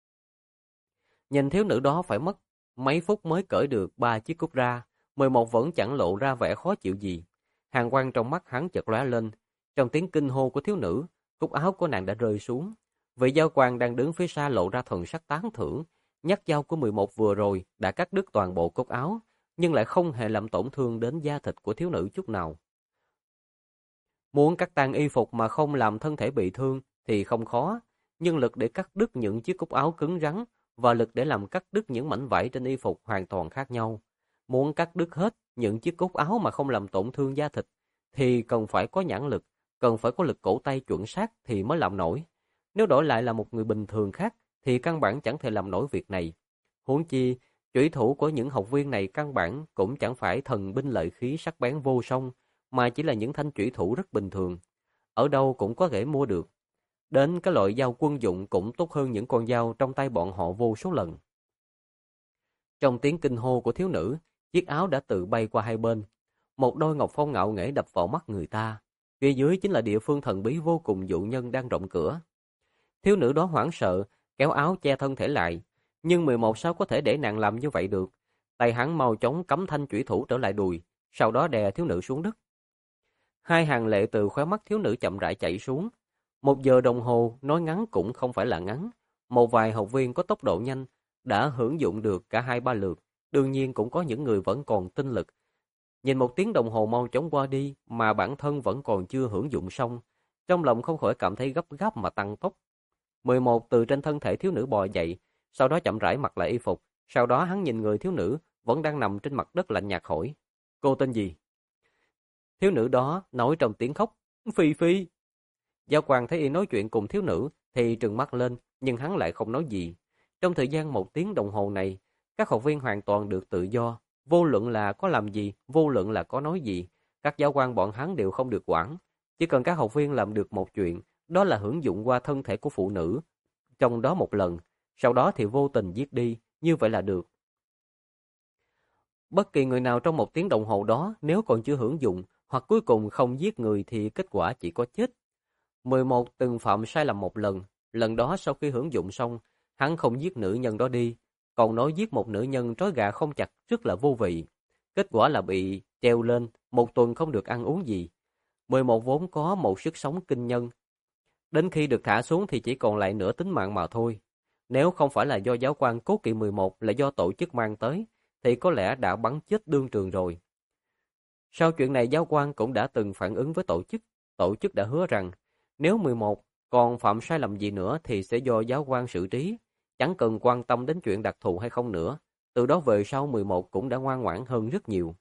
Nhìn thiếu nữ đó phải mất mấy phút mới cởi được 3 chiếc cúc ra, 11 vẫn chẳng lộ ra vẻ khó chịu gì. Hàn quang trong mắt hắn chợt lóe lên, trong tiếng kinh hô của thiếu nữ, cúc áo của nàng đã rơi xuống. Vị giáo quan đang đứng phía xa lộ ra thần sắc tán thưởng, nhát dao của 11 vừa rồi đã cắt đứt toàn bộ cúc áo, nhưng lại không hề làm tổn thương đến da thịt của thiếu nữ chút nào. Muốn cắt tan y phục mà không làm thân thể bị thương thì không khó, nhưng lực để cắt đứt những chiếc cúc áo cứng rắn và lực để làm cắt đứt những mảnh vải trên y phục hoàn toàn khác nhau. Muốn cắt đứt hết những chiếc cúc áo mà không làm tổn thương da thịt thì cần phải có nhãn lực, cần phải có lực cổ tay chuẩn xác thì mới làm nổi. Nếu đổi lại là một người bình thường khác thì căn bản chẳng thể làm nổi việc này. Huống chi, chủy thủ của những học viên này căn bản cũng chẳng phải thần binh lợi khí sắc bén vô song, mà chỉ là những thanh chủy thủ rất bình thường. Ở đâu cũng có thể mua được. Đến cái loại dao quân dụng cũng tốt hơn những con dao trong tay bọn họ vô số lần. Trong tiếng kinh hô của thiếu nữ, chiếc áo đã tự bay qua hai bên. Một đôi ngọc phong ngạo nghễ đập vào mắt người ta. Phía dưới chính là địa phương thần bí vô cùng dụ nhân đang rộng cửa. Thiếu nữ đó hoảng sợ, kéo áo che thân thể lại. Nhưng 11 sao có thể để nàng làm như vậy được. Tay hắn mau chóng cắm thanh chủy thủ trở lại đùi, sau đó đè thiếu nữ xuống đất. Hai hàng lệ từ khóe mắt thiếu nữ chậm rãi chảy xuống. 1 giờ đồng hồ, nói ngắn cũng không phải là ngắn. Một vài học viên có tốc độ nhanh, đã hưởng dụng được cả 2-3 lượt. Đương nhiên cũng có những người vẫn còn tinh lực. Nhìn 1 tiếng đồng hồ mau chóng qua đi mà bản thân vẫn còn chưa hưởng dụng xong. Trong lòng không khỏi cảm thấy gấp gáp mà tăng tốc. 11 từ trên thân thể thiếu nữ bò dậy, sau đó chậm rãi mặc lại y phục. Sau đó hắn nhìn người thiếu nữ vẫn đang nằm trên mặt đất lạnh nhạt hỏi. Cô tên gì? Thiếu nữ đó nói trong tiếng khóc. Phi Phi. Giáo quan thấy y nói chuyện cùng thiếu nữ thì trừng mắt lên, nhưng hắn lại không nói gì. Trong thời gian 1 tiếng đồng hồ này, các học viên hoàn toàn được tự do, vô luận là có làm gì, vô luận là có nói gì, các giáo quan bọn hắn đều không được quản. Chỉ cần các học viên làm được một chuyện, đó là hưởng dụng qua thân thể của phụ nữ, trong đó một lần, sau đó thì vô tình giết đi, như vậy là được. Bất kỳ người nào trong 1 tiếng đồng hồ đó nếu còn chưa hưởng dụng, hoặc cuối cùng không giết người thì kết quả chỉ có chết. 11 từng phạm sai lầm một lần đó sau khi hưởng dụng xong, hắn không giết nữ nhân đó đi, còn nói giết một nữ nhân trói gà không chặt rất là vô vị. Kết quả là bị treo lên, 1 tuần không được ăn uống gì. 11 vốn có một sức sống kinh nhân. Đến khi được thả xuống thì chỉ còn lại nửa tính mạng mà thôi. Nếu không phải là do giáo quan cố kỵ 11 là do tổ chức mang tới, thì có lẽ đã bắn chết đương trường rồi. Sau chuyện này giáo quan cũng đã từng phản ứng với tổ chức đã hứa rằng nếu 11 còn phạm sai lầm gì nữa thì sẽ do giáo quan xử trí, chẳng cần quan tâm đến chuyện đặc thù hay không nữa. Từ đó về sau 11 cũng đã ngoan ngoãn hơn rất nhiều.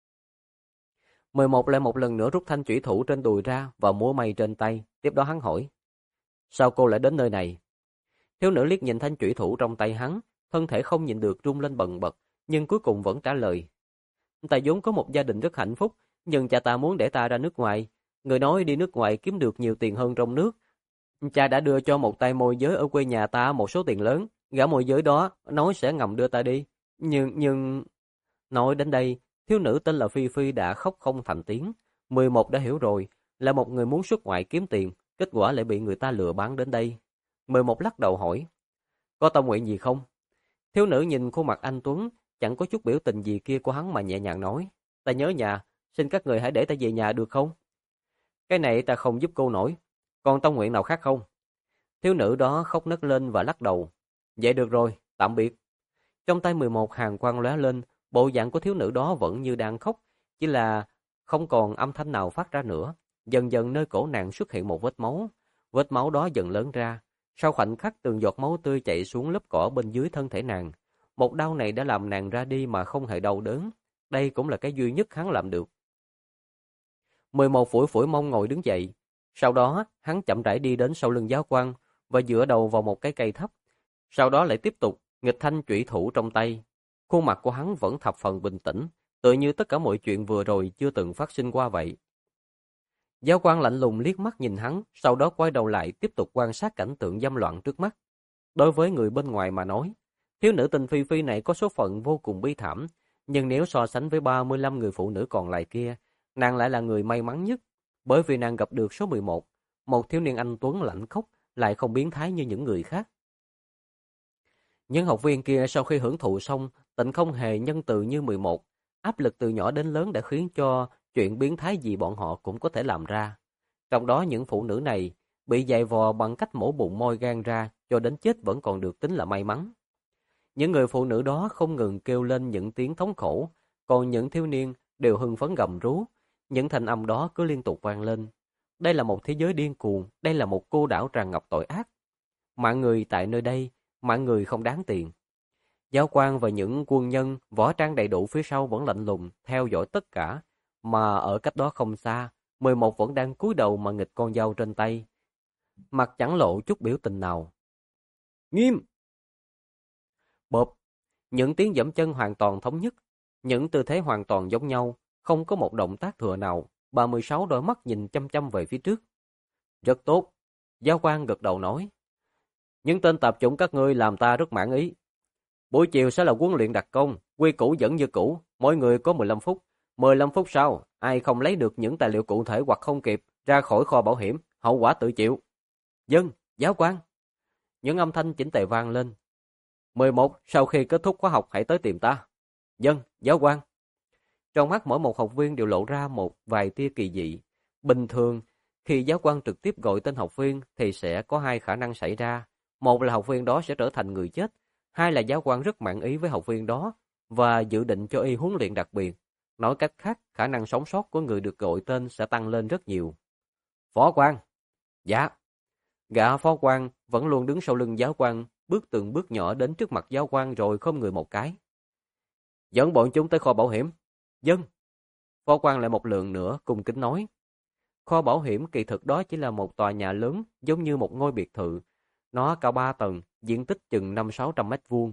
11 lại một lần nữa rút thanh chủy thủ trên đùi ra và múa may trên tay, tiếp đó hắn hỏi. Sao cô lại đến nơi này? Thiếu nữ liếc nhìn thanh chủy thủ trong tay hắn, thân thể không nhịn được rung lên bần bật, nhưng cuối cùng vẫn trả lời. Ta vốn có một gia đình rất hạnh phúc, nhưng cha ta muốn để ta ra nước ngoài. Người nói đi nước ngoài kiếm được nhiều tiền hơn trong nước. Cha đã đưa cho một tay môi giới ở quê nhà ta một số tiền lớn. Gã môi giới đó nói sẽ ngầm đưa ta đi. Nhưng... Nói đến đây, thiếu nữ tên là Phi Phi đã khóc không thành tiếng. 11 đã hiểu rồi, là một người muốn xuất ngoại kiếm tiền, kết quả lại bị người ta lừa bán đến đây. 11 lắc đầu hỏi, có tâm nguyện gì không? Thiếu nữ nhìn khuôn mặt anh Tuấn, chẳng có chút biểu tình gì kia của hắn mà nhẹ nhàng nói, ta nhớ nhà, xin các người hãy để ta về nhà được không? Cái này ta không giúp cô nổi, còn tâm nguyện nào khác không? Thiếu nữ đó khóc nấc lên và lắc đầu, vậy được rồi, tạm biệt. Trong tay 11 hàn quang lóe lên, bộ dạng của thiếu nữ đó vẫn như đang khóc, chỉ là không còn âm thanh nào phát ra nữa. Dần dần nơi cổ nàng xuất hiện một vết máu đó dần lớn ra. Sau khoảnh khắc từng giọt máu tươi chảy xuống lớp cỏ bên dưới thân thể nàng. Một đau này đã làm nàng ra đi mà không hề đau đớn. Đây cũng là cái duy nhất hắn làm được. 11 phủi phủi mông ngồi đứng dậy. Sau đó, hắn chậm rãi đi đến sau lưng giáo quan và dựa đầu vào một cái cây thấp. Sau đó lại tiếp tục nghịch thanh chủy thủ trong tay. Khuôn mặt của hắn vẫn thập phần bình tĩnh, tựa như tất cả mọi chuyện vừa rồi chưa từng phát sinh qua vậy. Giáo quan lạnh lùng liếc mắt nhìn hắn, sau đó quay đầu lại tiếp tục quan sát cảnh tượng dâm loạn trước mắt. Đối với người bên ngoài mà nói, thiếu nữ tình Phi Phi này có số phận vô cùng bi thảm, nhưng nếu so sánh với 35 người phụ nữ còn lại kia, nàng lại là người may mắn nhất, bởi vì nàng gặp được số 11, một thiếu niên anh tuấn lạnh khốc, lại không biến thái như những người khác. Những học viên kia sau khi hưởng thụ xong, tịnh không hề nhân từ như 11, áp lực từ nhỏ đến lớn đã khiến cho chuyện biến thái gì bọn họ cũng có thể làm ra. Trong đó những phụ nữ này bị dày vò bằng cách mổ bụng moi gan ra cho đến chết vẫn còn được tính là may mắn. Những người phụ nữ đó không ngừng kêu lên những tiếng thống khổ, còn những thiếu niên đều hưng phấn gầm rú. Những thanh âm đó cứ liên tục vang lên. Đây là một thế giới điên cuồng, đây là một cô đảo tràn ngập tội ác. Mạng người tại nơi đây, mạng người không đáng tiền. Giáo quan và những quân nhân võ trang đầy đủ phía sau vẫn lạnh lùng theo dõi tất cả, mà ở cách đó không xa, 11 vẫn đang cúi đầu mà nghịch con dao trên tay, mặt chẳng lộ chút biểu tình nào. Nghiêm! Bộp! Những tiếng giẫm chân hoàn toàn thống nhất, những tư thế hoàn toàn giống nhau, không có một động tác thừa nào. 36 đôi mắt nhìn chăm chăm về phía trước. Rất tốt, giáo quan gật đầu nói. Những tên tạp chủng các ngươi làm ta rất mãn ý. Buổi chiều sẽ là huấn luyện đặc công, quy củ vẫn như cũ, mỗi người có 15 phút. 15 phút sau, ai không lấy được những tài liệu cụ thể hoặc không kịp, ra khỏi kho bảo hiểm, hậu quả tự chịu. Dân, giáo quan. Những âm thanh chỉnh tề vang lên. 11, sau khi kết thúc khóa học hãy tới tìm ta. Dân, giáo quan. Trong mắt mỗi một học viên đều lộ ra một vài tia kỳ dị. Bình thường, khi giáo quan trực tiếp gọi tên học viên thì sẽ có hai khả năng xảy ra. Một là học viên đó sẽ trở thành người chết. Hai là giáo quan rất mãn ý với học viên đó và dự định cho y huấn luyện đặc biệt. Nói cách khác, khả năng sống sót của người được gọi tên sẽ tăng lên rất nhiều. Phó quan. Dạ. Gã phó quan vẫn luôn đứng sau lưng giáo quan, bước từng bước nhỏ đến trước mặt giáo quan rồi khom người một cái. Dẫn bọn chúng tới kho bảo hiểm. Dân. Phó quan lại một lần nữa cung kính nói. Kho bảo hiểm kỳ thực đó chỉ là một tòa nhà lớn giống như một ngôi biệt thự. Nó cao 3 tầng, diện tích chừng 500-600 mét vuông.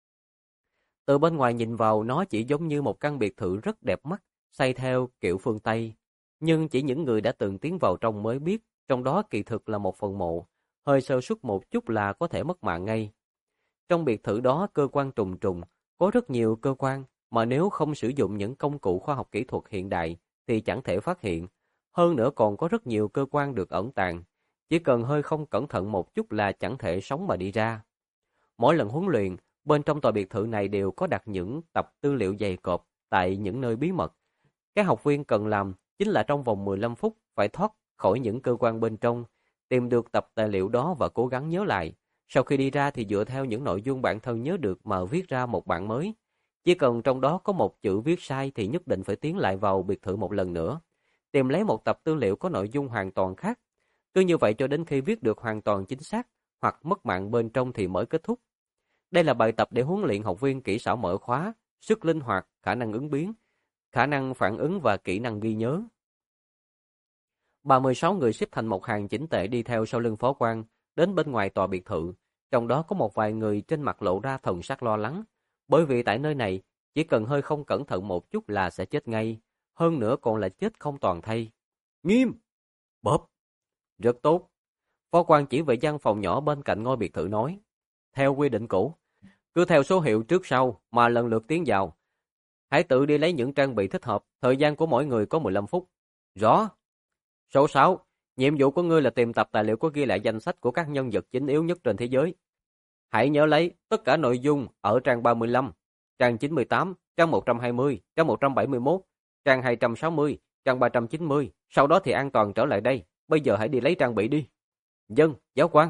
Từ bên ngoài nhìn vào nó chỉ giống như một căn biệt thự rất đẹp mắt, xây theo kiểu phương Tây. Nhưng chỉ những người đã từng tiến vào trong mới biết, trong đó kỳ thực là một phần mộ. Hơi sơ suất một chút là có thể mất mạng ngay. Trong biệt thự đó cơ quan trùng trùng, có rất nhiều cơ quan mà nếu không sử dụng những công cụ khoa học kỹ thuật hiện đại thì chẳng thể phát hiện. Hơn nữa còn có rất nhiều cơ quan được ẩn tàng. Chỉ cần hơi không cẩn thận một chút là chẳng thể sống mà đi ra. Mỗi lần huấn luyện, bên trong tòa biệt thự này đều có đặt những tập tư liệu dày cộp tại những nơi bí mật. Các học viên cần làm chính là trong vòng 15 phút phải thoát khỏi những cơ quan bên trong, tìm được tập tài liệu đó và cố gắng nhớ lại. Sau khi đi ra thì dựa theo những nội dung bản thân nhớ được mà viết ra một bản mới. Chỉ cần trong đó có một chữ viết sai thì nhất định phải tiến lại vào biệt thự một lần nữa, tìm lấy một tập tư liệu có nội dung hoàn toàn khác. Cứ như vậy cho đến khi viết được hoàn toàn chính xác hoặc mất mạng bên trong thì mới kết thúc. Đây là bài tập để huấn luyện học viên kỹ xảo mở khóa, sức linh hoạt, khả năng ứng biến, khả năng phản ứng và kỹ năng ghi nhớ. 36 người xếp thành một hàng chỉnh tề đi theo sau lưng phó quan, đến bên ngoài tòa biệt thự. trong đó có một vài người trên mặt lộ ra thần sắc lo lắng, bởi vì tại nơi này chỉ cần hơi không cẩn thận một chút là sẽ chết ngay, hơn nữa còn là chết không toàn thây. Nghiêm! Bóp! Rất tốt. Phó quan chỉ về gian phòng nhỏ bên cạnh ngôi biệt thự nói, theo quy định cũ, cứ theo số hiệu trước sau mà lần lượt tiến vào. Hãy tự đi lấy những trang bị thích hợp, thời gian của mỗi người có 15 phút. Rõ. Số 6. Nhiệm vụ của ngươi là tìm tập tài liệu có ghi lại danh sách của các nhân vật chính yếu nhất trên thế giới. Hãy nhớ lấy tất cả nội dung ở trang 35, trang 98, trang 120, trang 171, trang 260, trang 390. Sau đó thì an toàn trở lại đây. Bây giờ hãy đi lấy trang bị đi. Dân, giáo quan.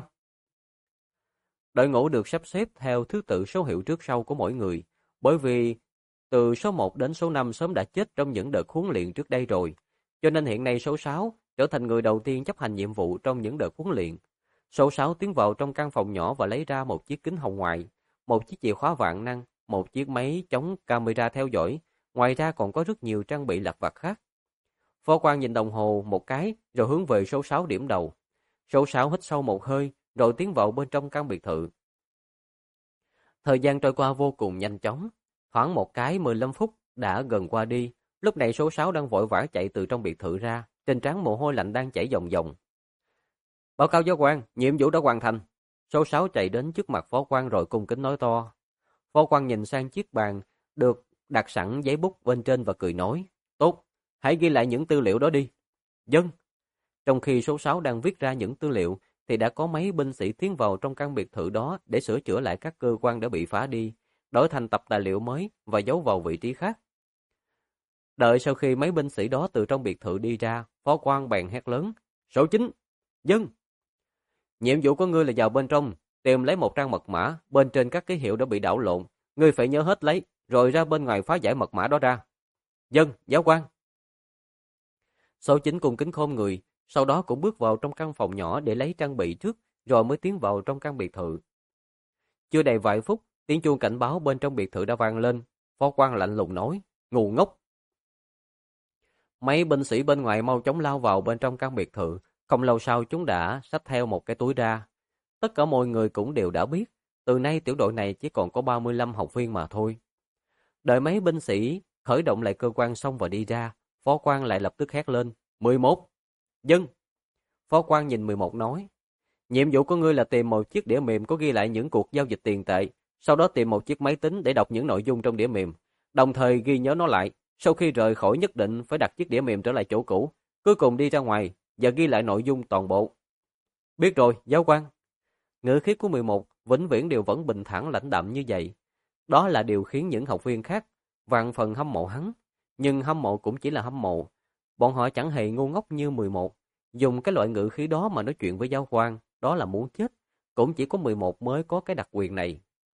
Đội ngũ được sắp xếp theo thứ tự số hiệu trước sau của mỗi người, bởi vì từ số 1 đến số 5 sớm đã chết trong những đợt huấn luyện trước đây rồi, cho nên hiện nay số 6 trở thành người đầu tiên chấp hành nhiệm vụ trong những đợt huấn luyện. Số 6 tiến vào trong căn phòng nhỏ và lấy ra một chiếc kính hồng ngoại, một chiếc chìa khóa vạn năng, một chiếc máy chống camera theo dõi, ngoài ra còn có rất nhiều trang bị lặt vặt khác. Phó quan nhìn đồng hồ một cái rồi hướng về số 6 điểm đầu. Số 6 hít sâu một hơi rồi tiến vào bên trong căn biệt thự. Thời gian trôi qua vô cùng nhanh chóng, khoảng một cái 15 phút đã gần qua đi. Lúc này số 6 đang vội vã chạy từ trong biệt thự ra, trên trán mồ hôi lạnh đang chảy ròng ròng. Báo cáo giáo quan, nhiệm vụ đã hoàn thành. Số 6 chạy đến trước mặt phó quan rồi cung kính nói to. Phó quan nhìn sang chiếc bàn được đặt sẵn giấy bút bên trên và cười nói, tốt, hãy ghi lại những tư liệu đó đi. Dân. Trong khi số 6 đang viết ra những tư liệu, thì đã có mấy binh sĩ tiến vào trong căn biệt thự đó để sửa chữa lại các cơ quan đã bị phá đi, đổi thành tập tài liệu mới và giấu vào vị trí khác. Đợi sau khi mấy binh sĩ đó từ trong biệt thự đi ra, phó quan bèn hét lớn, số 9, dân. Nhiệm vụ của ngươi là vào bên trong, tìm lấy một trang mật mã, bên trên các ký hiệu đã bị đảo lộn, ngươi phải nhớ hết lấy, rồi ra bên ngoài phá giải mật mã đó ra. Dân, giáo quan. Số 9 cùng kính khom người, sau đó cũng bước vào trong căn phòng nhỏ để lấy trang bị trước, rồi mới tiến vào trong căn biệt thự. Chưa đầy vài phút, tiếng chuông cảnh báo bên trong biệt thự đã vang lên. Phó quan lạnh lùng nói, ngu ngốc. Mấy binh sĩ bên ngoài mau chóng lao vào bên trong căn biệt thự, không lâu sau chúng đã xách theo một cái túi ra. Tất cả mọi người cũng đều đã biết, từ nay tiểu đội này chỉ còn có 35 học viên mà thôi. Đợi mấy binh sĩ khởi động lại cơ quan xong và đi ra, phó quan lại lập tức hét lên, 11. Dân. Phó quan nhìn 11 nói, nhiệm vụ của ngươi là tìm một chiếc đĩa mềm có ghi lại những cuộc giao dịch tiền tệ, sau đó tìm một chiếc máy tính để đọc những nội dung trong đĩa mềm, đồng thời ghi nhớ nó lại, sau khi rời khỏi nhất định phải đặt chiếc đĩa mềm trở lại chỗ cũ, cuối cùng đi ra ngoài và ghi lại nội dung toàn bộ. Biết rồi, giáo quan. Ngữ khí của 11 vĩnh viễn đều vẫn bình thản lãnh đạm như vậy. Đó là điều khiến những học viên khác vạn phần hâm mộ hắn, nhưng hâm mộ cũng chỉ là hâm mộ. Bọn họ chẳng hề ngu ngốc như 11, dùng cái loại ngữ khí đó mà nói chuyện với giáo quan, đó là muốn chết, cũng chỉ có 11 mới có cái đặc quyền này.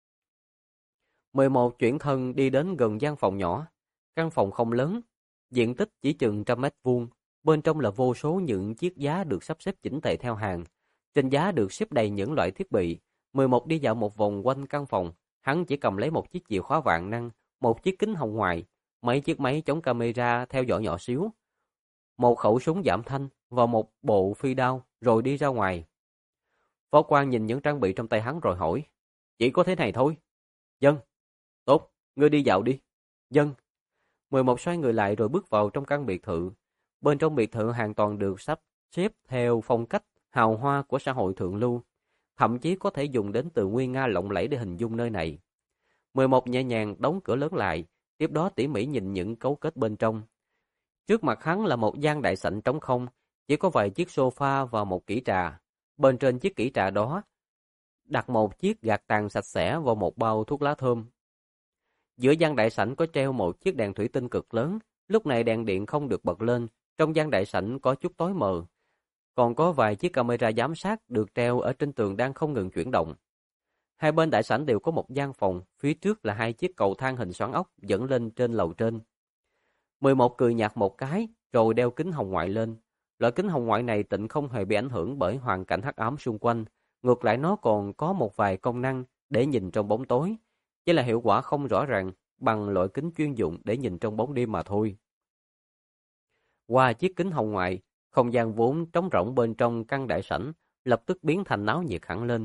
11 chuyển thân đi đến gần gian phòng nhỏ, căn phòng không lớn, diện tích chỉ chừng 100 m², bên trong là vô số những chiếc giá được sắp xếp chỉnh tề theo hàng, trên giá được xếp đầy những loại thiết bị. 11 đi dạo một vòng quanh căn phòng, hắn chỉ cầm lấy một chiếc chìa khóa vạn năng, một chiếc kính hồng ngoại, mấy chiếc máy chống camera theo dõi nhỏ xíu, một khẩu súng giảm thanh và một bộ phi đao rồi đi ra ngoài. Phó quan nhìn những trang bị trong tay hắn rồi hỏi, chỉ có thế này thôi. Dân. Tốt, ngươi đi dạo đi. Dân. 11 xoay người lại rồi bước vào trong căn biệt thự. Bên trong biệt thự hoàn toàn được sắp xếp theo phong cách hào hoa của xã hội thượng lưu, thậm chí có thể dùng đến từ nguyên nga lộng lẫy để hình dung nơi này. 11 nhẹ nhàng đóng cửa lớn lại, tiếp đó tỉ mỉ nhìn những cấu kết bên trong. Trước mặt hắn là một gian đại sảnh trống không, chỉ có vài chiếc sofa và một kỹ trà. Bên trên chiếc kỹ trà đó đặt một chiếc gạt tàn sạch sẽ và một bao thuốc lá thơm. Giữa gian đại sảnh có treo một chiếc đèn thủy tinh cực lớn, lúc này đèn điện không được bật lên, trong gian đại sảnh có chút tối mờ. Còn có vài chiếc camera giám sát được treo ở trên tường đang không ngừng chuyển động. Hai bên đại sảnh đều có một gian phòng, phía trước là hai chiếc cầu thang hình xoắn ốc dẫn lên trên lầu trên. 11 cười nhạt một cái, rồi đeo kính hồng ngoại lên. Loại kính hồng ngoại này tịnh không hề bị ảnh hưởng bởi hoàn cảnh hắc ám xung quanh, ngược lại nó còn có một vài công năng để nhìn trong bóng tối, chỉ là hiệu quả không rõ ràng bằng loại kính chuyên dụng để nhìn trong bóng đêm mà thôi. Qua chiếc kính hồng ngoại, không gian vốn trống rỗng bên trong căn đại sảnh lập tức biến thành náo nhiệt hẳn lên.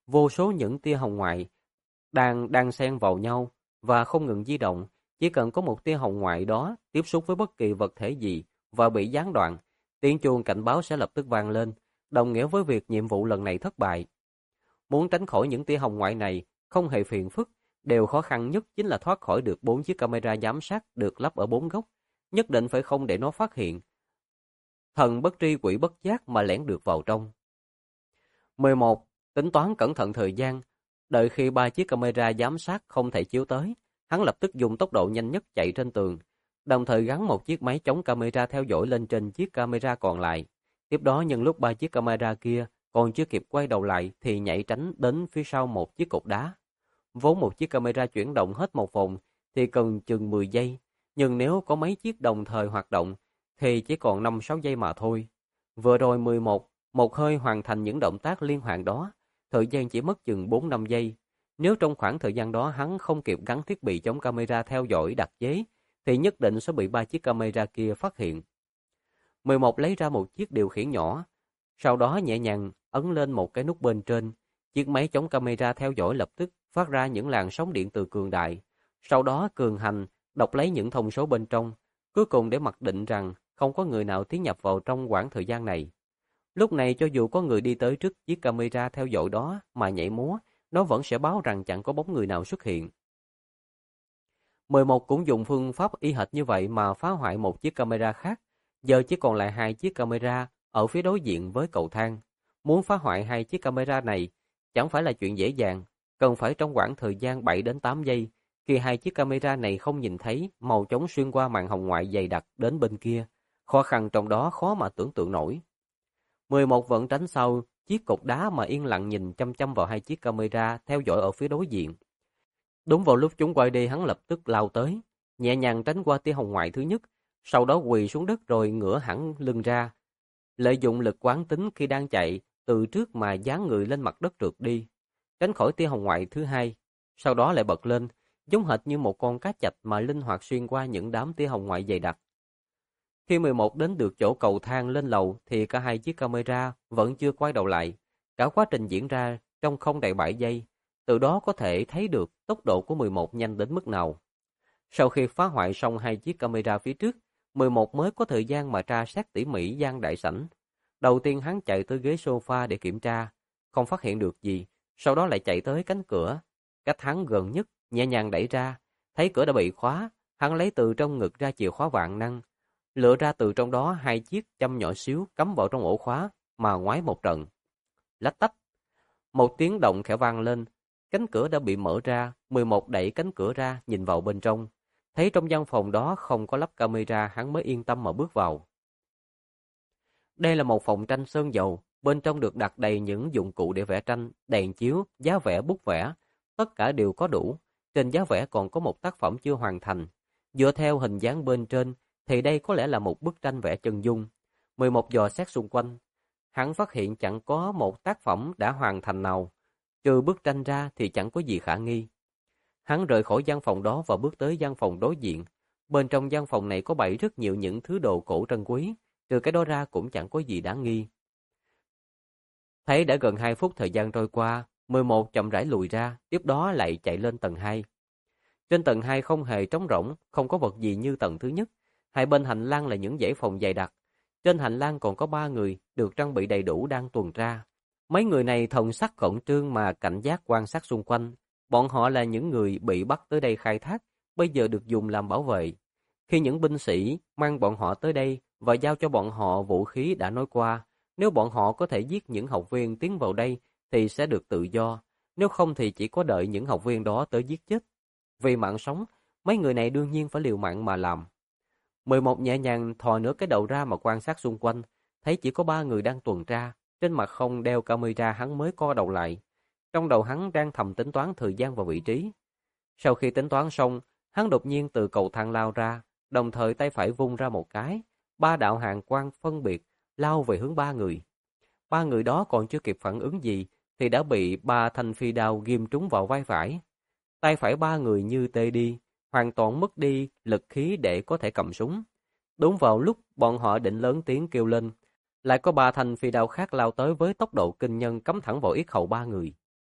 Vô số những tia hồng ngoại đang xen vào nhau và không ngừng di động. Chỉ cần có một tia hồng ngoại đó tiếp xúc với bất kỳ vật thể gì và bị gián đoạn, tiếng chuông cảnh báo sẽ lập tức vang lên, đồng nghĩa với việc nhiệm vụ lần này thất bại. Muốn tránh khỏi những tia hồng ngoại này không hề phiền phức, điều khó khăn nhất chính là thoát khỏi được 4 chiếc camera giám sát được lắp ở 4 góc, nhất định phải không để nó phát hiện. Thần bất tri quỷ bất giác mà lẻn được vào trong. 11. Tính toán cẩn thận thời gian. Đợi khi 3 chiếc camera giám sát không thể chiếu tới, hắn lập tức dùng tốc độ nhanh nhất chạy trên tường, đồng thời gắn một chiếc máy chống camera theo dõi lên trên chiếc camera còn lại. Tiếp đó nhân lúc 3 chiếc camera kia còn chưa kịp quay đầu lại thì nhảy tránh đến phía sau một chiếc cột đá. Vốn một chiếc camera chuyển động hết một vòng thì cần chừng 10 giây, nhưng nếu có mấy chiếc đồng thời hoạt động thì chỉ còn 5-6 giây mà thôi. Vừa rồi 11, một hơi hoàn thành những động tác liên hoàn đó, thời gian chỉ mất chừng 4-5 giây. Nếu trong khoảng thời gian đó hắn không kịp gắn thiết bị chống camera theo dõi đặc chế, thì nhất định sẽ bị 3 chiếc camera kia phát hiện. 11 lấy ra một chiếc điều khiển nhỏ, sau đó nhẹ nhàng ấn lên một cái nút bên trên. Chiếc máy chống camera theo dõi lập tức phát ra những làn sóng điện từ cường đại. Sau đó cường hành đọc lấy những thông số bên trong, cuối cùng để mặc định rằng không có người nào tiến nhập vào trong khoảng thời gian này. Lúc này cho dù có người đi tới trước chiếc camera theo dõi đó mà nhảy múa, nó vẫn sẽ báo rằng chẳng có bóng người nào xuất hiện. 11 cũng dùng phương pháp y hệt như vậy mà phá hoại một chiếc camera khác. Giờ chỉ còn lại 2 chiếc camera ở phía đối diện với cầu thang. Muốn phá hoại 2 chiếc camera này chẳng phải là chuyện dễ dàng, cần phải trong khoảng thời gian 7 đến 8 giây. Khi 2 chiếc camera này không nhìn thấy màu trống xuyên qua màn hồng ngoại dày đặc đến bên kia, khó khăn trong đó khó mà tưởng tượng nổi. 11 vẫn tránh sau chiếc cột đá mà yên lặng nhìn chăm chăm vào 2 chiếc camera theo dõi ở phía đối diện. Đúng vào lúc chúng quay đi, hắn lập tức lao tới, nhẹ nhàng tránh qua tia hồng ngoại thứ nhất, sau đó quỳ xuống đất rồi ngửa hẳn lưng ra, lợi dụng lực quán tính khi đang chạy từ trước mà dán người lên mặt đất trượt đi, tránh khỏi tia hồng ngoại thứ hai. Sau đó lại bật lên, giống hệt như một con cá chạch mà linh hoạt xuyên qua những đám tia hồng ngoại dày đặc. Khi 11 đến được chỗ cầu thang lên lầu thì cả 2 chiếc camera vẫn chưa quay đầu lại. Cả quá trình diễn ra trong không đầy 7 giây. Từ đó có thể thấy được tốc độ của 11 nhanh đến mức nào. Sau khi phá hoại xong 2 chiếc camera phía trước, 11 mới có thời gian mà tra xét tỉ mỉ gian đại sảnh. Đầu tiên hắn chạy tới ghế sofa để kiểm tra, không phát hiện được gì. Sau đó lại chạy tới cánh cửa, cách hắn gần nhất, nhẹ nhàng đẩy ra. Thấy cửa đã bị khóa, hắn lấy từ trong ngực ra chìa khóa vàng năng, lựa ra từ trong đó 2 chiếc châm nhỏ xíu cắm vào trong ổ khóa mà ngoái một trận. Lách tách, một tiếng động khẽ vang lên, cánh cửa đã bị mở ra. 11 đẩy cánh cửa ra nhìn vào bên trong, thấy trong gian phòng đó không có lắp camera, hắn mới yên tâm mà bước vào. Đây là một phòng tranh sơn dầu, bên trong được đặt đầy những dụng cụ để vẽ tranh, đèn chiếu, giá vẽ, bút vẽ, tất cả đều có đủ. Trên giá vẽ còn có một tác phẩm chưa hoàn thành. Dựa theo hình dáng bên trên thì đây có lẽ là một bức tranh vẽ chân dung. 11 dò xét xung quanh, hắn phát hiện chẳng có một tác phẩm đã hoàn thành nào. Trừ bức tranh ra thì chẳng có gì khả nghi. Hắn rời khỏi gian phòng đó và bước tới gian phòng đối diện. Bên trong gian phòng này có bày rất nhiều những thứ đồ cổ trân quý, trừ cái đó ra cũng chẳng có gì đáng nghi. Thấy đã gần 2 phút thời gian trôi qua, 11 chậm rãi lùi ra, tiếp đó lại chạy lên tầng 2. Trên tầng 2 không hề trống rỗng, không có vật gì như tầng thứ nhất. Hai bên hành lang là những dãy phòng dày đặc. Trên hành lang còn có 3 người được trang bị đầy đủ đang tuần tra. Mấy người này thần sắc khẩn trương mà cảnh giác quan sát xung quanh. Bọn họ là những người bị bắt tới đây khai thác, bây giờ được dùng làm bảo vệ. Khi những binh sĩ mang bọn họ tới đây và giao cho bọn họ vũ khí đã nói qua, nếu bọn họ có thể giết những học viên tiến vào đây thì sẽ được tự do, nếu không thì chỉ có đợi những học viên đó tới giết chết. Vì mạng sống, mấy người này đương nhiên phải liều mạng mà làm. 11 nhẹ nhàng thò nửa cái đầu ra mà quan sát xung quanh, thấy chỉ có 3 người đang tuần tra, trên mặt không đeo camera, hắn mới co đầu lại. Trong đầu hắn đang thầm tính toán thời gian và vị trí. Sau khi tính toán xong, hắn đột nhiên từ cầu thang lao ra, đồng thời tay phải vung ra một cái, 3 đạo hàn quang phân biệt lao về hướng 3 người. 3 người đó còn chưa kịp phản ứng gì thì đã bị 3 thanh phi đao ghim trúng vào vai phải. Tay phải 3 người như tê đi, hoàn toàn mất đi lực khí để có thể cầm súng. Đúng vào lúc bọn họ định lớn tiếng kêu lên, lại có 3 thanh phi đao khác lao tới với tốc độ kinh nhân cắm thẳng vào yết hầu 3 người.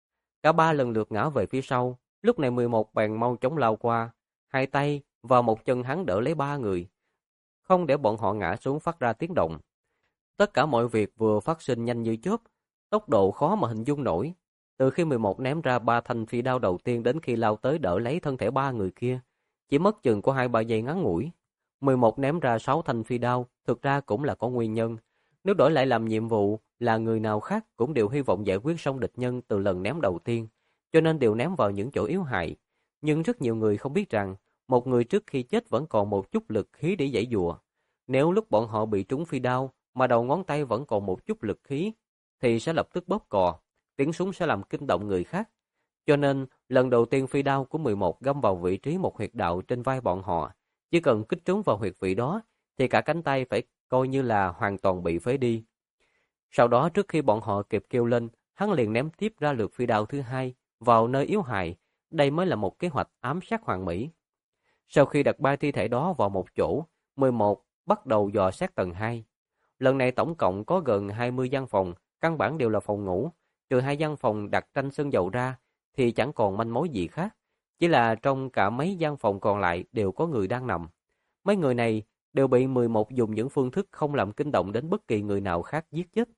Cả ba lần lượt ngã về phía sau, lúc này 11 bèn mau chóng lao qua, hai tay và một chân hắn đỡ lấy ba người, không để bọn họ ngã xuống phát ra tiếng động. Tất cả mọi việc vừa phát sinh nhanh như chớp, tốc độ khó mà hình dung nổi. Từ khi 11 ném ra ba thanh phi đao đầu tiên đến khi lao tới đỡ lấy thân thể ba người kia, chỉ mất chừng có 2-3 giây ngắn ngủi. 11 ném ra 6 thanh phi đao, thực ra cũng là có nguyên nhân. Nếu đổi lại làm nhiệm vụ là người nào khác cũng đều hy vọng giải quyết xong địch nhân từ lần ném đầu tiên, cho nên đều ném vào những chỗ yếu hại. Nhưng rất nhiều người không biết rằng, một người trước khi chết vẫn còn một chút lực khí để giãy giụa. Nếu lúc bọn họ bị trúng phi đao mà đầu ngón tay vẫn còn một chút lực khí, thì sẽ lập tức bóp cò, tiếng súng sẽ làm kinh động người khác. Cho nên, lần đầu tiên phi đao của 11 găm vào vị trí một huyệt đạo trên vai bọn họ, chỉ cần kích trúng vào huyệt vị đó, thì cả cánh tay phải coi như là hoàn toàn bị phế đi. Sau đó trước khi bọn họ kịp kêu lên, hắn liền ném tiếp ra lượt phi đao thứ hai vào nơi yếu hại. Đây mới là một kế hoạch ám sát hoàn mỹ. Sau khi đặt ba thi thể đó vào một chỗ, 11 bắt đầu dò xét tầng 2. Lần này tổng cộng có gần 20 gian phòng, căn bản đều là phòng ngủ, trừ 2 gian phòng đặt tranh sơn dầu ra thì chẳng còn manh mối gì khác. Chỉ là trong cả mấy gian phòng còn lại đều có người đang nằm. Mấy người này đều bị 11 dùng những phương thức không làm kinh động đến bất kỳ người nào khác giết chết.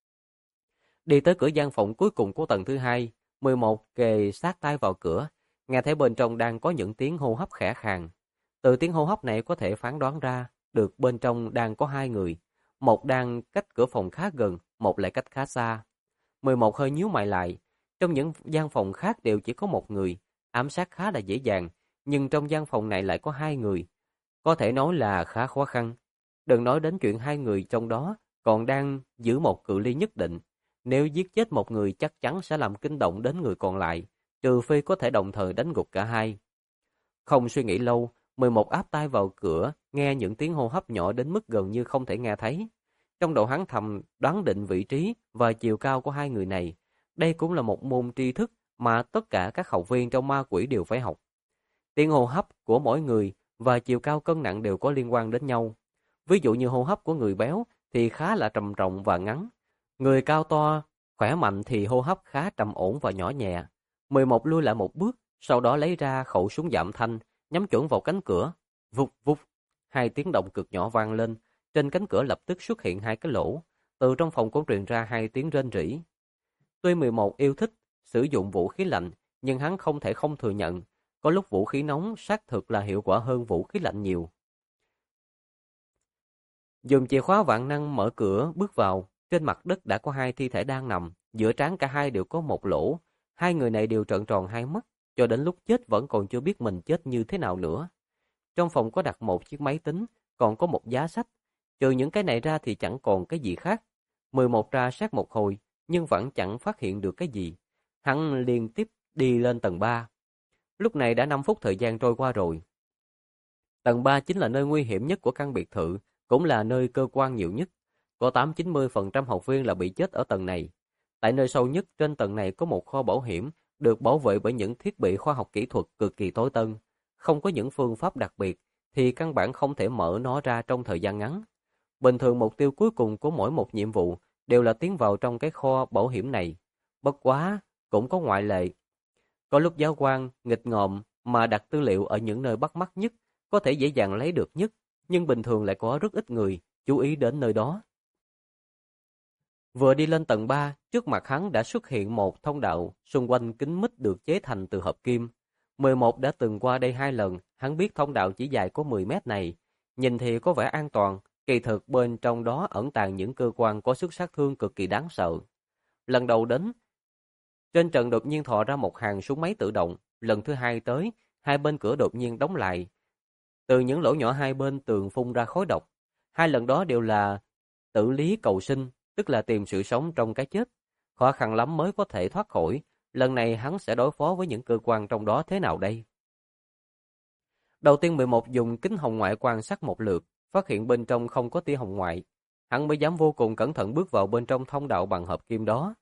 Đi tới cửa gian phòng cuối cùng của tầng thứ 2, 11 kề sát tai vào cửa, nghe thấy bên trong đang có những tiếng hô hấp khẽ khàng. Từ tiếng hô hấp này có thể phán đoán ra được bên trong đang có 2 người. Một đang cách cửa phòng khá gần, một lại cách khá xa. 11 hơi nhíu mày lại. Trong những gian phòng khác đều chỉ có một người, ám sát khá là dễ dàng, nhưng trong gian phòng này lại có 2 người. Có thể nói là khá khó khăn. Đừng nói đến chuyện 2 người trong đó còn đang giữ một cự ly nhất định. Nếu giết chết một người chắc chắn sẽ làm kinh động đến người còn lại, trừ phi có thể đồng thời đánh gục cả hai. Không suy nghĩ lâu, 11 áp tai vào cửa, nghe những tiếng hô hấp nhỏ đến mức gần như không thể nghe thấy. Trong đầu hắn thầm đoán định vị trí và chiều cao của 2 người này. Đây cũng là một môn tri thức mà tất cả các học viên trong ma quỷ đều phải học. Tiếng hô hấp của mỗi người và chiều cao cân nặng đều có liên quan đến nhau. Ví dụ như hô hấp của người béo thì khá là trầm trọng và ngắn. Người cao to, khỏe mạnh thì hô hấp khá trầm ổn và nhỏ nhẹ. 11 lui lại một bước, sau đó lấy ra khẩu súng giảm thanh, nhắm chuẩn vào cánh cửa. Vụt vụt, 2 tiếng động cực nhỏ vang lên, trên cánh cửa lập tức xuất hiện 2 cái lỗ, từ trong phòng cũng truyền ra 2 tiếng rên rỉ. Tuy 11 yêu thích sử dụng vũ khí lạnh, nhưng hắn không thể không thừa nhận, có lúc vũ khí nóng xác thực là hiệu quả hơn vũ khí lạnh nhiều. Dùng chìa khóa vạn năng mở cửa bước vào, trên mặt đất đã có 2 thi thể đang nằm, giữa trán cả hai đều có một lỗ. 2 người này đều trợn tròn hai mắt, cho đến lúc chết vẫn còn chưa biết mình chết như thế nào nữa. Trong phòng có đặt một chiếc máy tính, còn có một giá sách. Trừ những cái này ra thì chẳng còn cái gì khác. 11 ra sát một hồi, nhưng vẫn chẳng phát hiện được cái gì. Hắn liên tiếp đi lên tầng 3. Lúc này đã 5 phút thời gian trôi qua rồi. Tầng 3 chính là nơi nguy hiểm nhất của căn biệt thự, cũng là nơi cơ quan nhiều nhất. Có 8-90% học viên là bị chết ở tầng này. Tại nơi sâu nhất trên tầng này có một kho bảo hiểm, được bảo vệ bởi những thiết bị khoa học kỹ thuật cực kỳ tối tân. Không có những phương pháp đặc biệt, thì căn bản không thể mở nó ra trong thời gian ngắn. Bình thường mục tiêu cuối cùng của mỗi một nhiệm vụ đều là tiến vào trong cái kho bảo hiểm này. Bất quá, cũng có ngoại lệ. Có lúc giáo quan, nghịch ngợm mà đặt tư liệu ở những nơi bắt mắt nhất, có thể dễ dàng lấy được nhất, nhưng bình thường lại có rất ít người chú ý đến nơi đó. Vừa đi lên tầng 3, trước mặt hắn đã xuất hiện một thông đạo xung quanh kính mít được chế thành từ hợp kim. 11 đã từng qua đây 2 lần, hắn biết thông đạo chỉ dài có 10 mét này. Nhìn thì có vẻ an toàn, kỳ thực bên trong đó ẩn tàng những cơ quan có sức sát thương cực kỳ đáng sợ. Lần đầu đến, trên trần đột nhiên thò ra một hàng súng máy tự động. Lần thứ 2 tới, hai bên cửa đột nhiên đóng lại. Từ những lỗ nhỏ hai bên tường phun ra khói độc. 2 lần đó đều là tử lý cầu sinh, tức là tìm sự sống trong cái chết. Khó khăn lắm mới có thể thoát khỏi. Lần này hắn sẽ đối phó với những cơ quan trong đó thế nào đây? Đầu tiên 11 dùng kính hồng ngoại quan sát một lượt, phát hiện bên trong không có tia hồng ngoại. Hắn mới dám vô cùng cẩn thận bước vào bên trong thông đạo bằng hợp kim đó.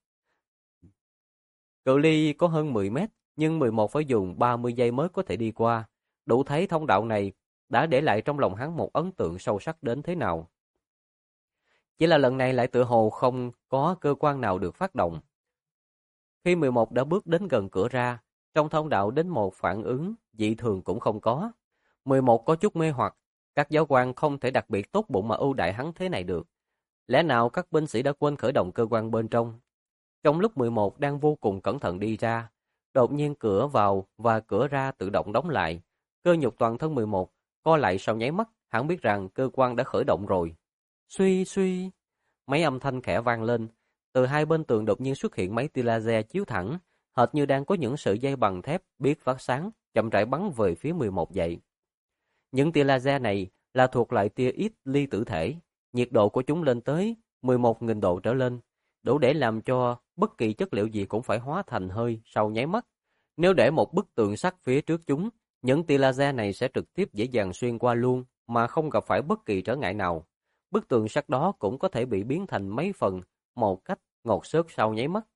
Cự ly có hơn 10 mét, nhưng 11 phải dùng 30 giây mới có thể đi qua. Đủ thấy thông đạo này đã để lại trong lòng hắn một ấn tượng sâu sắc đến thế nào. Chỉ là lần này lại tựa hồ không có cơ quan nào được phát động. Khi 11 đã bước đến gần cửa ra, trong thông đạo đến một phản ứng dị thường cũng không có. 11 có chút mê hoặc, các giáo quan không thể đặc biệt tốt bụng mà ưu đãi hắn thế này được. Lẽ nào các binh sĩ đã quên khởi động cơ quan bên trong? Trong lúc 11 đang vô cùng cẩn thận đi ra, đột nhiên cửa vào và cửa ra tự động đóng lại. Cơ nhục toàn thân 11 co lại sau nháy mắt, hắn biết rằng cơ quan đã khởi động rồi. Suy suy, mấy âm thanh khẽ vang lên. Từ hai bên tường đột nhiên xuất hiện mấy tia laser chiếu thẳng, hệt như đang có những sợi dây bằng thép biết phát sáng, chậm rãi bắn về phía 11 vậy. Những tia laser này là thuộc loại tia ít ly tử thể, nhiệt độ của chúng lên tới 11.000 độ trở lên, đủ để làm cho bất kỳ chất liệu gì cũng phải hóa thành hơi sau nháy mắt. Nếu để một bức tường sắt phía trước chúng, những tia laser này sẽ trực tiếp dễ dàng xuyên qua luôn mà không gặp phải bất kỳ trở ngại nào. Bức tường sắt đó cũng có thể bị biến thành mấy phần một cách ngột xớt sau nháy mắt.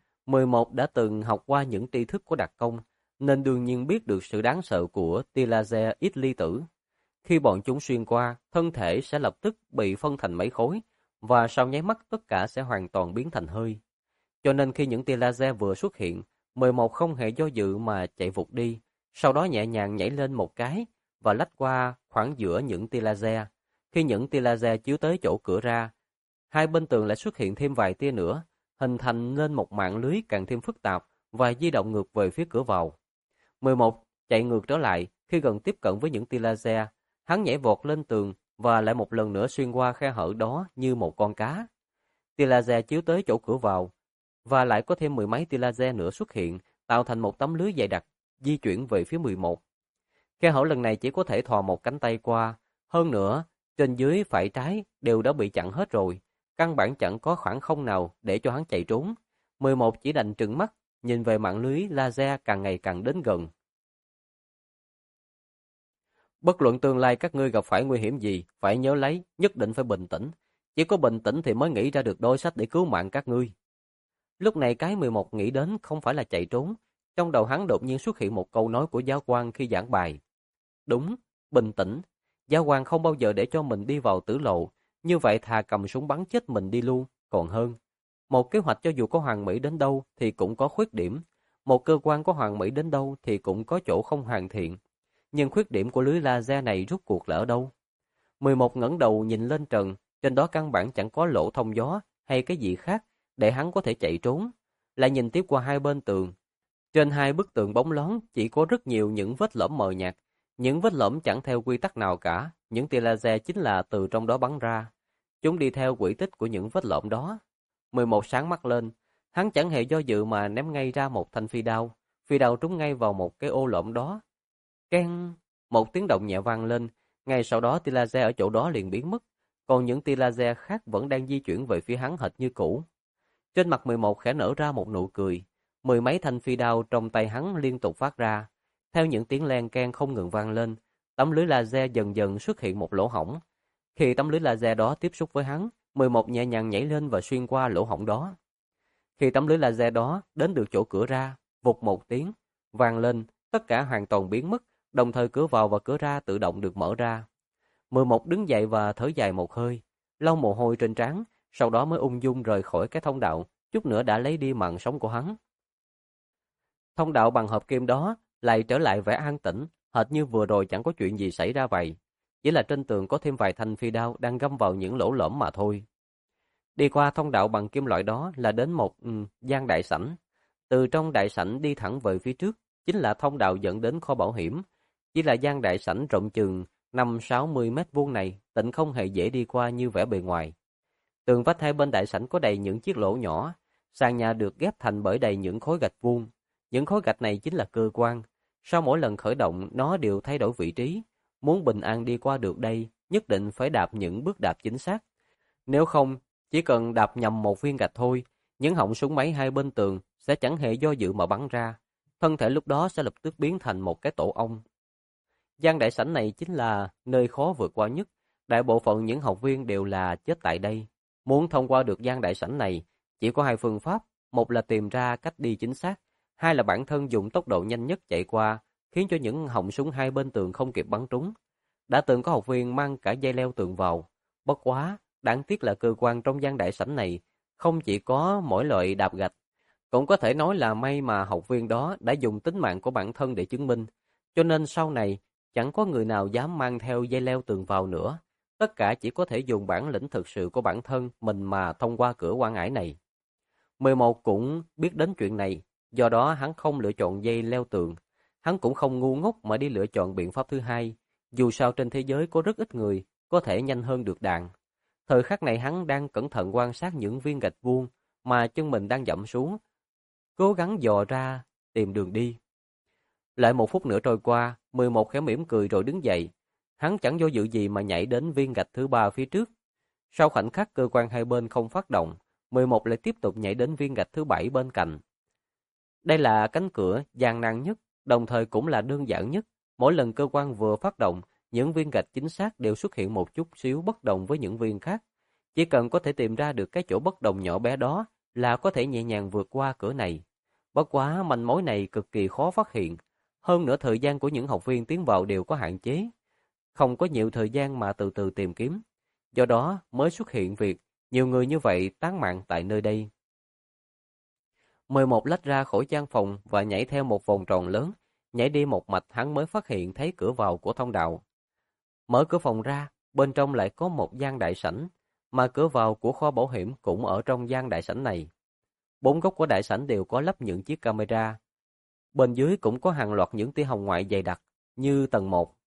11 đã từng học qua những tri thức của đặc công, nên đương nhiên biết được sự đáng sợ của tia laser ít ly tử. Khi bọn chúng xuyên qua, thân thể sẽ lập tức bị phân thành mấy khối, và sau nháy mắt tất cả sẽ hoàn toàn biến thành hơi. Cho nên khi những tia laser vừa xuất hiện, 11 không hề do dự mà chạy vụt đi, sau đó nhẹ nhàng nhảy lên một cái và lách qua khoảng giữa những tia laser. Khi những tia laser chiếu tới chỗ cửa ra, hai bên tường lại xuất hiện thêm vài tia nữa, hình thành nên một mạng lưới càng thêm phức tạp và di động ngược về phía cửa vào. 11 chạy ngược trở lại, khi gần tiếp cận với những tia laser, hắn nhảy vọt lên tường và lại một lần nữa xuyên qua khe hở đó như một con cá. Tia laser chiếu tới chỗ cửa vào, và lại có thêm mười mấy tia laser nữa xuất hiện, tạo thành một tấm lưới dày đặc, di chuyển về phía 11. Khe hở lần này chỉ có thể thò một cánh tay qua, hơn nữa, trên dưới phải trái đều đã bị chặn hết rồi, căn bản chẳng có khoảng không nào để cho hắn chạy trốn. 11 chỉ đành trừng mắt, nhìn về mạng lưới laser càng ngày càng đến gần. Bất luận tương lai các ngươi gặp phải nguy hiểm gì, phải nhớ lấy, nhất định phải bình tĩnh. Chỉ có bình tĩnh thì mới nghĩ ra được đối sách để cứu mạng các ngươi. Lúc này cái 11 nghĩ đến không phải là chạy trốn. Trong đầu hắn đột nhiên xuất hiện một câu nói của giáo quan khi giảng bài. Đúng, bình tĩnh. Giáo quan không bao giờ để cho mình đi vào tử lộ. Như vậy thà cầm súng bắn chết mình đi luôn, còn hơn. Một kế hoạch cho dù có hoàn mỹ đến đâu thì cũng có khuyết điểm. Một cơ quan có hoàn mỹ đến đâu thì cũng có chỗ không hoàn thiện. Nhưng khuyết điểm của lưới laser này rút cuộc là ở đâu? 11 ngẩng đầu nhìn lên trần, trên đó căn bản chẳng có lỗ thông gió hay cái gì khác để hắn có thể chạy trốn. Lại nhìn tiếp qua hai bên tường. Trên hai bức tường bóng loáng chỉ có rất nhiều những vết lõm mờ nhạt. Những vết lõm chẳng theo quy tắc nào cả, những tia laser chính là từ trong đó bắn ra. Chúng đi theo quỹ tích của những vết lõm đó. 11 sáng mắt lên, hắn chẳng hề do dự mà ném ngay ra một thanh phi đao trúng ngay vào một cái ô lõm đó. Keng, một tiếng động nhẹ vang lên, ngay sau đó tia laser ở chỗ đó liền biến mất, còn những tia laser khác vẫn đang di chuyển về phía hắn hệt như cũ. Trên mặt 11 khẽ nở ra một nụ cười, mười mấy thanh phi đao trong tay hắn liên tục phát ra, theo những tiếng len keng không ngừng vang lên, tấm lưới laser dần dần xuất hiện một lỗ hổng. Khi tấm lưới laser đó tiếp xúc với hắn, 11 nhẹ nhàng nhảy lên và xuyên qua lỗ hổng đó. Khi tấm lưới laser đó đến được chỗ cửa ra, vụt một tiếng vang lên, tất cả hoàn toàn biến mất. Đồng thời cửa vào và cửa ra tự động được mở ra. 11 đứng dậy và thở dài một hơi, lau mồ hôi trên trán, sau đó mới ung dung rời khỏi cái thông đạo, chút nữa đã lấy đi mạng sống của hắn. Thông đạo bằng hợp kim đó lại trở lại vẻ an tĩnh, hệt như vừa rồi chẳng có chuyện gì xảy ra vậy. Chỉ là trên tường có thêm vài thanh phi đao đang găm vào những lỗ lõm mà thôi. Đi qua thông đạo bằng kim loại đó là đến một gian đại sảnh. Từ trong đại sảnh đi thẳng về phía trước, chính là thông đạo dẫn đến kho bảo hiểm. Chỉ là gian đại sảnh rộng chừng 5-60 mét vuông này, tịnh không hề dễ đi qua như vẻ bề ngoài. Tường vách hai bên đại sảnh có đầy những chiếc lỗ nhỏ, sàn nhà được ghép thành bởi đầy những khối gạch vuông. Những khối gạch này chính là cơ quan. Sau mỗi lần khởi động, nó đều thay đổi vị trí. Muốn bình an đi qua được đây, nhất định phải đạp những bước đạp chính xác. Nếu không, chỉ cần đạp nhầm một viên gạch thôi, những họng súng máy hai bên tường sẽ chẳng hề do dự mà bắn ra. Thân thể lúc đó sẽ lập tức biến thành một cái tổ ong. Gian đại sảnh này chính là nơi khó vượt qua nhất. Đại bộ phận những học viên đều là chết tại đây. Muốn thông qua được gian đại sảnh này, chỉ có hai phương pháp. Một là tìm ra cách đi chính xác. Hai là bản thân dùng tốc độ nhanh nhất chạy qua, khiến cho những họng súng hai bên tường không kịp bắn trúng. Đã từng có học viên mang cả dây leo tường vào. Bất quá, đáng tiếc là cơ quan trong gian đại sảnh này không chỉ có mỗi loại đạp gạch. Cũng có thể nói là may mà học viên đó đã dùng tính mạng của bản thân để chứng minh, cho nên sau này chẳng có người nào dám mang theo dây leo tường vào nữa. Tất cả chỉ có thể dùng bản lĩnh thực sự của bản thân mình mà thông qua cửa quan ải này. 11 cũng biết đến chuyện này, do đó hắn không lựa chọn dây leo tường. Hắn cũng không ngu ngốc mà đi lựa chọn biện pháp thứ hai, dù sao trên thế giới có rất ít người có thể nhanh hơn được đàn. Thời khắc này hắn đang cẩn thận quan sát những viên gạch vuông mà chân mình đang dẫm xuống, cố gắng dò ra tìm đường đi. Lại 1 phút nữa trôi qua, 11 khẽ mỉm cười rồi đứng dậy. Hắn chẳng do dự gì mà nhảy đến viên gạch thứ 3 phía trước. Sau khoảnh khắc cơ quan hai bên không phát động, 11 lại tiếp tục nhảy đến viên gạch thứ 7 bên cạnh. Đây là cánh cửa gian nan nhất, đồng thời cũng là đơn giản nhất. Mỗi lần cơ quan vừa phát động, những viên gạch chính xác đều xuất hiện một chút xíu bất đồng với những viên khác. Chỉ cần có thể tìm ra được cái chỗ bất đồng nhỏ bé đó là có thể nhẹ nhàng vượt qua cửa này. Bất quá manh mối này cực kỳ khó phát hiện. Hơn nữa thời gian của những học viên tiến vào đều có hạn chế. Không có nhiều thời gian mà từ từ tìm kiếm. Do đó mới xuất hiện việc nhiều người như vậy tán mạng tại nơi đây. 11 lách ra khỏi gian phòng và nhảy theo một vòng tròn lớn. Nhảy đi một mạch hắn mới phát hiện thấy cửa vào của thông đạo. Mở cửa phòng ra, bên trong lại có một gian đại sảnh, mà cửa vào của kho bảo hiểm cũng ở trong gian đại sảnh này. 4 góc của đại sảnh đều có lắp những chiếc camera. Bên dưới cũng có hàng loạt những tia hồng ngoại dày đặc, như tầng 1.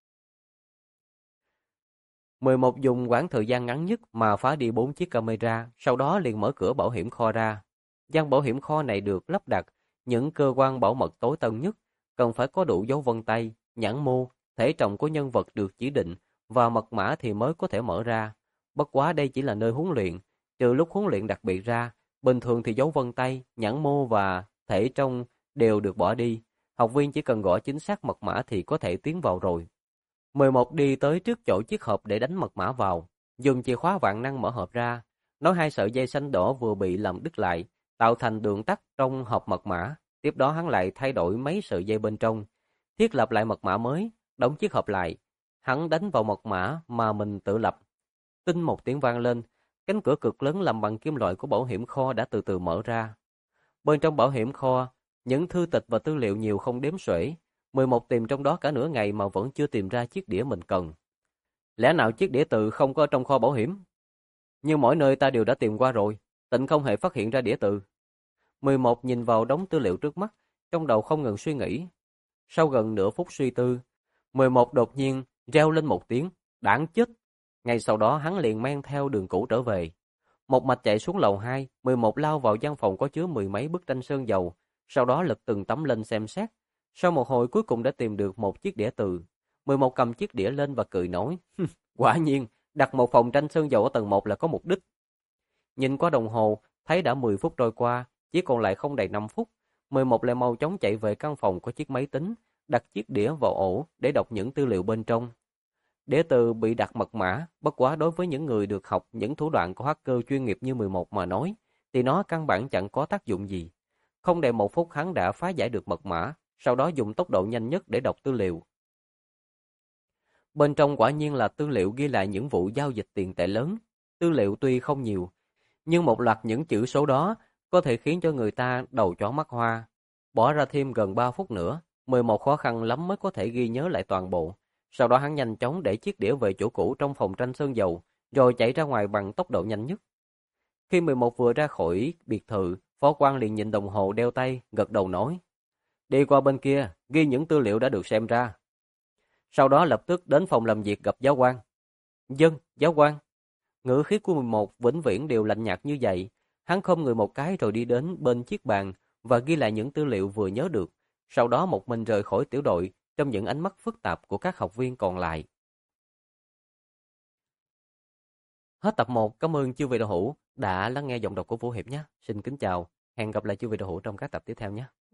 11 dùng quãng thời gian ngắn nhất mà phá đi 4 chiếc camera, sau đó liền mở cửa bảo hiểm kho ra. Gian bảo hiểm kho này được lắp đặt những cơ quan bảo mật tối tân nhất, cần phải có đủ dấu vân tay, nhãn mô, thể trọng của nhân vật được chỉ định và mật mã thì mới có thể mở ra. Bất quá đây chỉ là nơi huấn luyện, trừ lúc huấn luyện đặc biệt ra, bình thường thì dấu vân tay, nhãn mô và thể trong đều được bỏ đi. Học viên chỉ cần gõ chính xác mật mã thì có thể tiến vào rồi. 11 đi tới trước chỗ chiếc hộp để đánh mật mã vào, dùng chìa khóa vạn năng mở hộp ra, nói 2 sợi dây xanh đỏ vừa bị làm đứt lại, tạo thành đường tắt trong hộp mật mã. Tiếp đó hắn lại thay đổi mấy sợi dây bên trong, thiết lập lại mật mã mới, đóng chiếc hộp lại. Hắn đánh vào mật mã mà mình tự lập. Tinh một tiếng vang lên, cánh cửa cực lớn làm bằng kim loại của bảo hiểm kho đã từ từ mở ra. Bên trong bảo hiểm kho, những thư tịch và tư liệu nhiều không đếm xuể. 11 tìm trong đó cả nửa ngày mà vẫn chưa tìm ra chiếc đĩa mình cần. Lẽ nào chiếc đĩa từ không có trong kho bảo hiểm? Nhưng mỗi nơi ta đều đã tìm qua rồi, Tịnh không hề phát hiện ra đĩa từ. 11 nhìn vào đống tư liệu trước mắt, trong đầu không ngừng suy nghĩ. Sau gần nửa phút suy tư, 11 đột nhiên reo lên một tiếng, đáng chết. Ngay sau đó hắn liền mang theo đường cũ trở về. Một mạch chạy xuống lầu 2, 11 lao vào gian phòng có chứa mười mấy bức tranh sơn dầu, sau đó lật từng tấm lên xem xét. Sau một hồi cuối cùng đã tìm được một chiếc đĩa từ. 11 cầm chiếc đĩa lên và cười nói, quả nhiên, đặt một phòng tranh sơn dầu ở tầng 1 là có mục đích. Nhìn qua đồng hồ, thấy đã 10 phút trôi qua, chỉ còn lại không đầy 5 phút. 11 lại mau chóng chạy về căn phòng có chiếc máy tính, đặt chiếc đĩa vào ổ để đọc những tư liệu bên trong. Đĩa từ bị đặt mật mã, bất quá đối với những người được học những thủ đoạn của hacker chuyên nghiệp như 11 mà nói, thì nó căn bản chẳng có tác dụng gì. Không đầy 1 phút hắn đã phá giải được mật mã, sau đó dùng tốc độ nhanh nhất để đọc tư liệu. Bên trong quả nhiên là tư liệu ghi lại những vụ giao dịch tiền tệ lớn. Tư liệu tuy không nhiều, nhưng một loạt những chữ số đó có thể khiến cho người ta đầu chó mắt hoa. Bỏ ra thêm gần 3 phút nữa, 11 khó khăn lắm mới có thể ghi nhớ lại toàn bộ. Sau đó hắn nhanh chóng để chiếc đĩa về chỗ cũ trong phòng tranh sơn dầu, rồi chạy ra ngoài bằng tốc độ nhanh nhất. Khi 11 vừa ra khỏi biệt thự, phó quan liền nhìn đồng hồ đeo tay, gật đầu nói. Đi qua bên kia, ghi những tư liệu đã được xem ra. Sau đó lập tức đến phòng làm việc gặp giáo quan. Dân, giáo quan. Ngữ khí của 11 vĩnh viễn đều lạnh nhạt như vậy. Hắn khom người một cái rồi đi đến bên chiếc bàn và ghi lại những tư liệu vừa nhớ được. Sau đó một mình rời khỏi tiểu đội trong những ánh mắt phức tạp của các học viên còn lại. Hết tập 1. Cảm ơn chư vị đạo hữu đã lắng nghe giọng đọc của Vũ Hiệp nhé. Xin kính chào. Hẹn gặp lại chư vị đạo hữu trong các tập tiếp theo nhé.